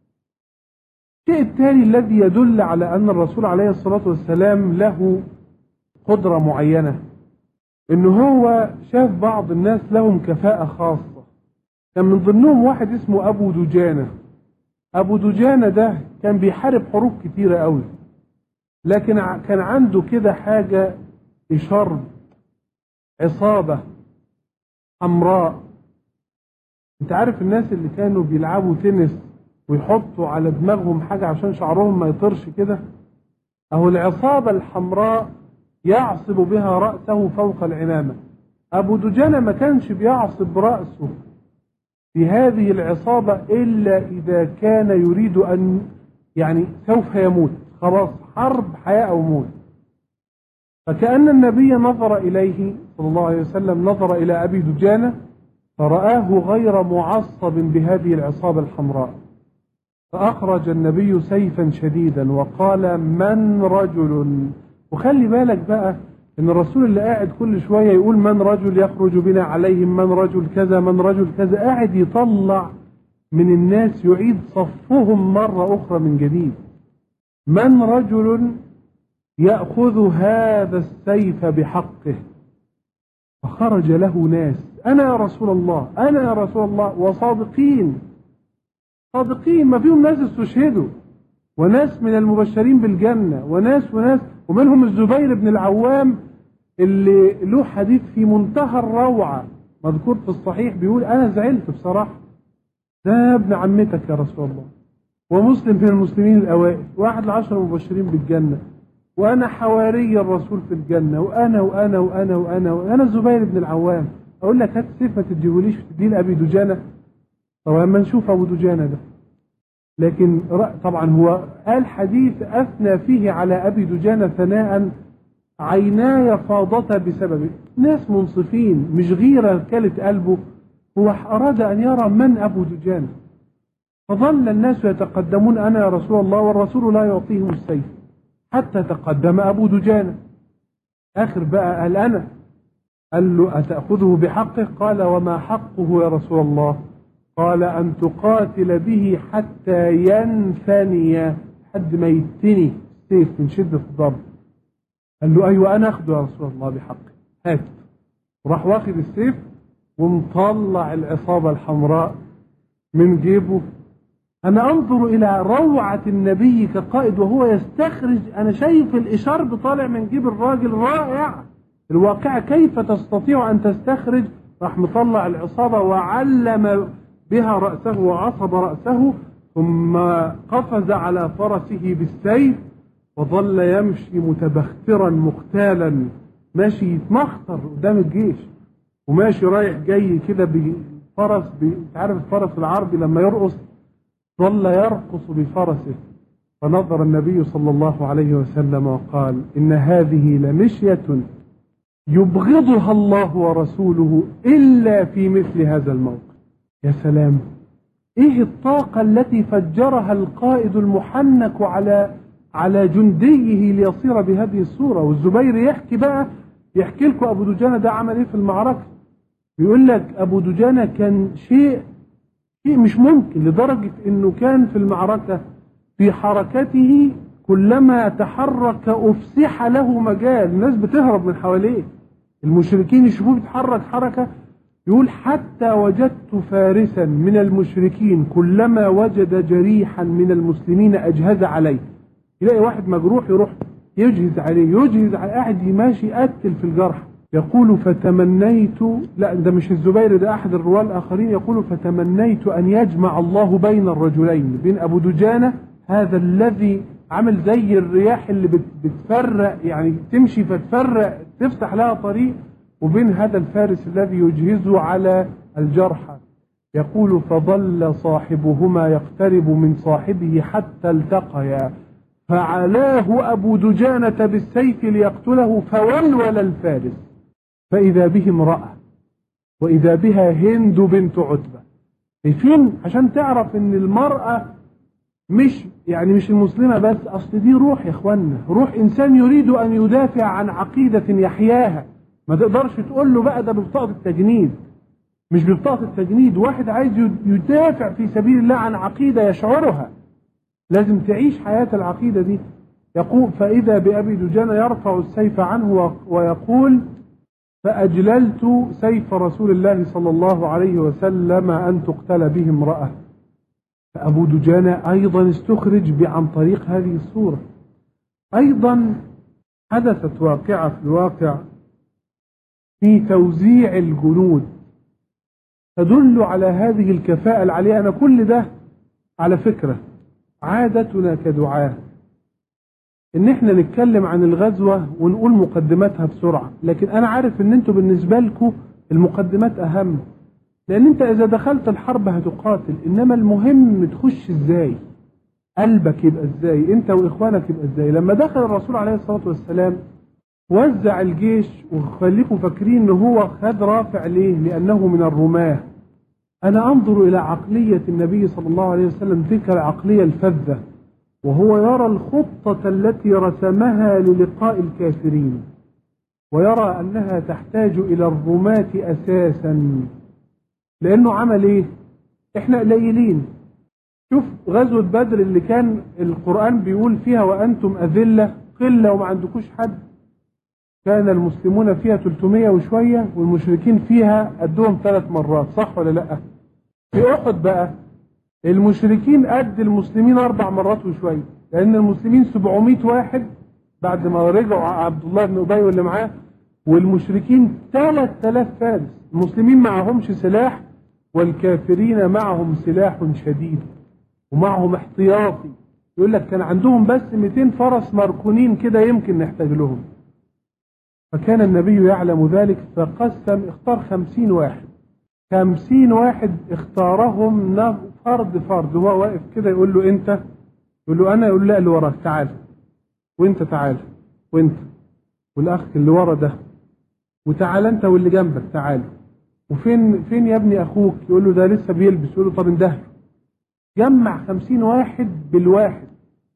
الشيء التالي الذي يدل على أن الرسول عليه الصلاة والسلام له قدرة معينة، إنه هو شاف بعض الناس لهم كفاءة خاصة. كان من ضمنهم واحد اسمه أبو دجانة. أبو دجانة ده كان بيحارب حروب كتيرة قوي، لكن كان عنده كده حاجة إشارة، عصابة حمراء. انت عارف الناس اللي كانوا بيلعبوا تنس ويحطوا على دماغهم حاجة عشان شعرهم ما يطرش كده؟ اهو العصابة الحمراء يعصب بها رأسه فوق العمامة. أبو دجانة ما كانش بيعصب رأسه في هذه العصابة إلا إذا كان يريد أن يعني سوف يموت، خلاص حرب حياة أو موت. فكأن النبي نظر إليه صلى الله عليه وسلم، نظر إلى أبي دجانة فرآه غير معصب بهذه العصابة الحمراء، فأخرج النبي سيفا شديدا وقال: من رجل؟ وخلي بالك بقى إن الرسول اللي قاعد كل شوية يقول من رجل يخرج بنا عليهم، من رجل كذا، من رجل كذا، قاعد يطلع من الناس يعيد صفهم مرة أخرى من جديد. من رجل يأخذ هذا السيف بحقه؟ فخرج له ناس: أنا يا رسول الله، أنا يا رسول الله، وصادقين صادقين، ما فيهم ناس استشهدوا، وناس من المبشرين بالجنة، وناس وناس ومنهم الزبير بن العوام اللي له حديث في منتهى الروعة مذكور في الصحيح، بيقول: أنا زعلت بصراحة، ده ابن عمتك يا رسول الله، ومسلم من المسلمين الأوائل، واحد العشر المبشرين بالجنة، وأنا حواري الرسول في الجنة، وأنا وأنا وأنا وأنا وأنا الزبير بن العوام. أقول لك هات السيف ما تديهوليش تديه لأبي دجانة؟ طبعا ما نشوف أبو دجانة ده، لكن طبعا هو قال حديث أثنى فيه على أبي دجانة ثناء عيناي فاضتا بسببه. ناس منصفين، مش غيرة كلت قلبه، هو أراد أن يرى من أبو دجانة. فظل الناس يتقدمون: أنا يا رسول الله، والرسول لا يعطيهم السيف، حتى تقدم أبو دجانة. آخر بقى قال: أنا. قال له: أتأخذه بحقه؟ قال: وما حقه يا رسول الله؟ قال: أن تقاتل به حتى ينثني، حد ما يتني السيف من شدة الضرب. قال له: أيوة أنا أخذه يا رسول الله بحقه، هات. وراح واخد السيف ومطلع العصابة الحمراء من جيبه. أنا أنظر إلى روعة النبي كقائد وهو يستخرج، أنا شايف الإشارب طالع من جيب الراجل، رائع الواقع، كيف تستطيع أن تستخرج؟ راح مطلع العصابة وعلم بها رأسه وعصب رأسه، ثم قفز على فرسه بالسيف وظل يمشي متبخترا مختالا، ماشي يتمخطر قدام الجيش، وماشي رايح جاي كده بفرس، تعرف الفرس العربي لما يرقص، ظل يرقص بفرسه. فنظر النبي صلى الله عليه وسلم وقال: إن هذه لمشية يبغضها الله ورسوله إلا في مثل هذا الموقف. يا سلام، إيه الطاقة التي فجرها القائد المحنك على على جنديه ليصير بهذه الصورة. والزبير يحكي بقى، يحكي لكم أبو دجانة ده عمل إيه في المعركة. بيقول لك أبو دجانة كان شيء شيء مش ممكن، لدرجة إنه كان في المعركة في حركته كلما تحرك أفسح له مجال، الناس بتهرب من حواليه، المشركين يشوفوه بيتحرك حركة، يقول: حتى وجدت فارسا من المشركين كلما وجد جريحا من المسلمين أجهز عليه. يلاقي واحد مجروح يروح يجهز عليه، يجهز عليه، قاعد يماشي يقتل في الجرح. يقول فتمنيت، لا ده مش الزبير، ده أحد الرواة الآخرين، يقول فتمنيت أن يجمع الله بين الرجلين، بين أبو دجانة هذا الذي عمل زي الرياح اللي بتفرق يعني تمشي فتفرق تفتح لها طريق، وبين هذا الفارس الذي يجهزه على الجرحى. يقول فظل صاحبهما يقترب من صاحبه حتى التقيا، فعلاه أبو دجانة بالسيف ليقتله، فولول الفارس فإذا به امرأة وإذا بها هند بنت عتبة. فين عشان تعرف ان المرأة مش يعني مش المسلمة بس، أصل دي روح يا إخوانا، روح إنسان يريد أن يدافع عن عقيدة يحياها. ما تقدرش تقول له بقى ده ببطاقة التجنيد، مش ببطاقة التجنيد، واحد عايز يدافع في سبيل الله عن عقيدة يشعرها، لازم تعيش حياة العقيدة دي. يقول فإذا بأبي دجانة يرفع السيف عنه ويقول فأجللت سيف رسول الله صلى الله عليه وسلم أن تقتل به امرأة. فأبو دجانة أيضا استخرج عن طريق هذه الصورة. أيضا حدثت واقعة في الواقع في توزيع الجنود تدل على هذه الكفاءة العالية. أنا كل ده على فكرة عادتنا كدعاة إن إحنا نتكلم عن الغزوة ونقول مقدماتها بسرعة، لكن أنا عارف إن أنتوا بالنسبة لكم المقدمات أهم، لأن أنت إذا دخلت الحرب هتقاتل، إنما المهم تخش إزاي، قلبك يبقى إزاي، أنت وإخوانك يبقى إزاي. لما دخل الرسول عليه الصلاة والسلام وزع الجيش، وخليكم فاكرين إن هو خد رافع ليه؟ لأنه من الرماة. أنا أنظر إلى عقلية النبي صلى الله عليه وسلم، تلك العقلية الفذة، وهو يرى الخطة التي رسمها للقاء الكافرين، ويرى أنها تحتاج إلى الرماة أساسا. لأنه عمل إيه؟ إحنا قليلين. شوف غزوة بدر اللي كان القرآن بيقول فيها وأنتم أذلة، قلة وما عندكوش حد، كان المسلمون فيها ثلاثمائة وشوية والمشركين فيها قدهم ثلاث مرات، صح ولا لأ؟ في أحد بقى المشركين قد المسلمين أربع مرات وشوية، لأن المسلمين سبعمائة واحد بعد ما رجعوا عبد الله بن أبي واللي معاه، والمشركين ثلاثة آلاف فارس. المسلمين معهمش سلاح والكافرين معهم سلاح شديد ومعهم احتياطي. يقول لك كان عندهم بس مئتين فرس مركونين كده يمكن نحتاج لهم. فكان النبي يعلم ذلك فقسم، اختار خمسين واحد، خمسين واحد اختارهم فرد فرد، هو واقف كده يقول له انت، يقول له انا، يقول له لا اللي وراك تعال، وانت تعال، وانت والاخ اللي ورا ده، وتعال انت واللي جنبك تعالوا، وفين فين يا ابني اخوك؟ يقول له ده لسه بيلبس، يقول له طب اندهله. جمع خمسين واحد بالواحد.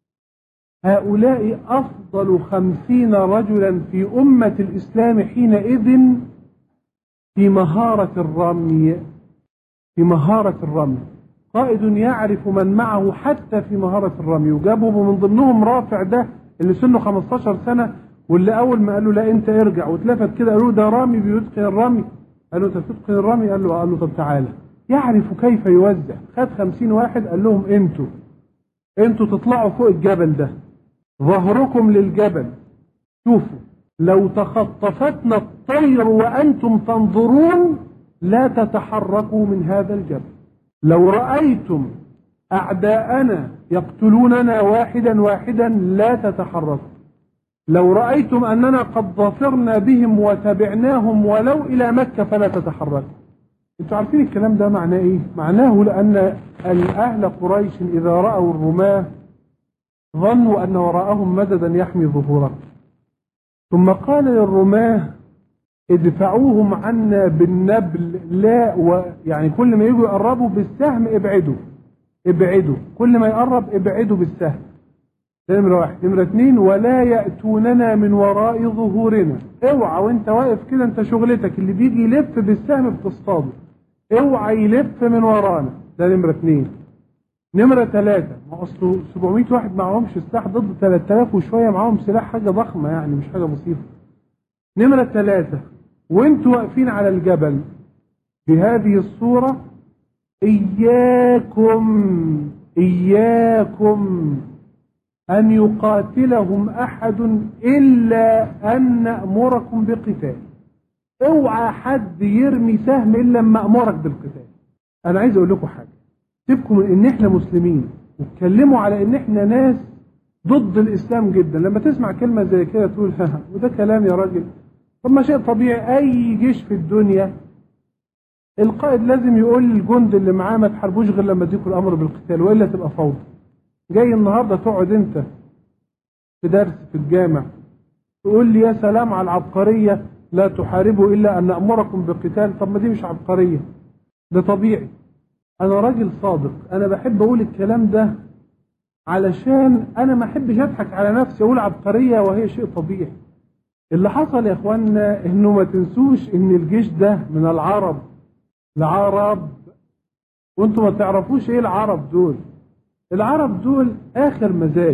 هؤلاء افضل خمسين رجلا في امة الاسلام حينئذ في مهارة الرمي، في مهارة الرمي. قائد يعرف من معه حتى في مهارة الرمي، وجابوا من ضمنهم رافع ده اللي سنه خمستاشر سنة، واللي أول ما قال له لا أنت ارجع واتلفت كده قالوا ده رامي بيتقن الرمي، قال له أنت بتتقن الرمي؟ قال له قال له طب تعالى. يعرف كيف يوزع. خد خمسين واحد قال لهم أنتوا أنتوا تطلعوا فوق الجبل ده، ظهركم للجبل، شوفوا لو تخطفتنا الطير وأنتم تنظرون لا تتحركوا من هذا الجبل. لو رأيتم أعداءنا يقتلوننا واحدا واحدا لا تتحركوا. لو رأيتم أننا قد ظفرنا بهم وتبعناهم ولو إلى مكة فلا تتحركوا. انتوا عارفين الكلام ده معناه إيه؟ معناه لأن أهل قريش إذا رأوا الرماة ظنوا أن وراءهم مددا يحمي ظهورهم، ثم قال للرماة ادفعوهم عنا بالنبل، لا و يعني كل ما يجوا يقربوا بالسهم ابعدوا ابعدوا، كل ما يقرب ابعدوا بالسهم. ده نمرة واحد. نمرة اتنين ولا يأتوننا من وراء ظهورنا، اوعى وانت واقف كده انت شغلتك اللي بيجي يلف بالسهم بتصطاده، اوعى يلف من ورانا. ده نمرة اتنين. نمرة ثلاثة، ما اصله سبعمائة واحد معهمش سلاح ضد ثلاثة آلاف وشوية معهم سلاح، حاجة ضخمة يعني مش حاجة بسيطة. نمرة ثلاثة، وانتوا واقفين على الجبل بهذه الصورة، إياكم إياكم أن يقاتلهم أحد إلا أن نأمركم بقتال. اوعى حد يرمي سهم الا لما امرك بالقتال. انا عايز اقول لكم حاجه، سيبكم من ان احنا مسلمين واتكلموا على ان احنا ناس ضد الاسلام جدا. لما تسمع كلمه زي كده تقول ها وده كلام يا راجل؟ طب ما شيء طبيعي، اي جيش في الدنيا القائد لازم يقول للجند اللي معاه ما تحاربوش غير لما اديكوا الامر بالقتال والا تبقى فوضى. جاي النهارده تقعد انت في درس في الجامع تقول لي يا سلام على العبقريه، لا تحاربوا الا ان نامركم بقتال. طب ما دي مش عبقريه، ده طبيعي. انا راجل صادق، انا بحب اقول الكلام ده علشان انا ما احبش اضحك على نفسي اقول عبقريه وهي شيء طبيعي. اللي حصل يا اخوانا انه ما تنسوش ان الجيش ده من العرب. العرب وانتم ما تعرفوش ايه العرب دول. العرب دول اخر مزاج.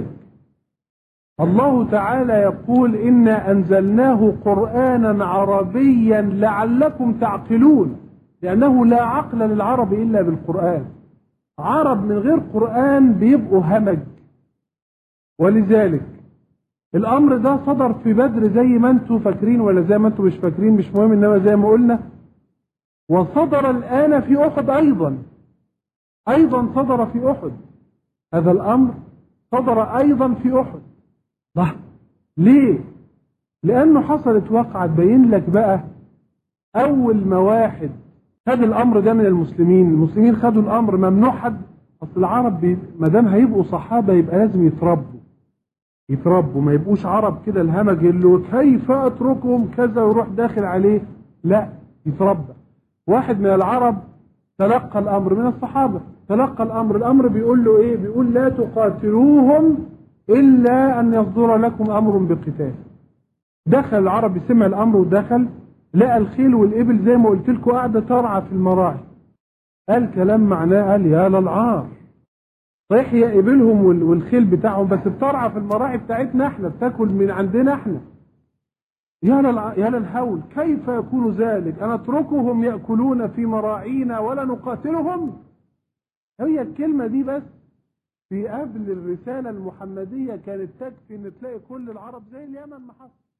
الله تعالى يقول إنا أنزلناه قرآنا عربيا لعلكم تعقلون، لأنه لا عقل للعرب إلا بالقرآن. عرب من غير قرآن بيبقوا همج. ولذلك الأمر ده صدر في بدر زي ما انتم فاكرين ولا زي ما انتم مش فاكرين مش مهم، إنما زي ما قلنا. وصدر الآن في أحد أيضا أيضا صدر في أحد. هذا الأمر صدر أيضا في أحد. صح. ليه؟ لأنه حصلت واقعة تبين لك بقى أول ما واحد خد الأمر ده من المسلمين، المسلمين خدوا الأمر ممنوع حد. أصل العرب ما دام هيبقوا صحابة يبقى لازم يتربوا يتربوا ما يبقوش عرب كده الهمج اللي كيف أتركهم كذا ويروح داخل عليه. لا، يتربى. واحد من العرب تلقى الأمر من الصحابة، تلقى الأمر الأمر بيقول له إيه؟ بيقول لا تقاتلوهم إلا أن يصدر لكم أمر بقتال. دخل العربي سمع الأمر ودخل لقى الخيل والإبل زي ما قلت لكم قاعدة ترعى في المراعي. قال كلام معناه قال يا للعار، صحيح يا إبلهم والخيل بتاعهم بس بترعى في المراعي بتاعتنا احنا، بتاكل من عندنا احنا. يا للع... يا للهول، كيف يكون ذلك؟ أن نتركهم يأكلون في مراعينا ولا نقاتلهم؟ هي الكلمة دي بس في قبل الرسالة المحمدية كانت تكفي ان تلاقي كل العرب زي اليمن ما حصل.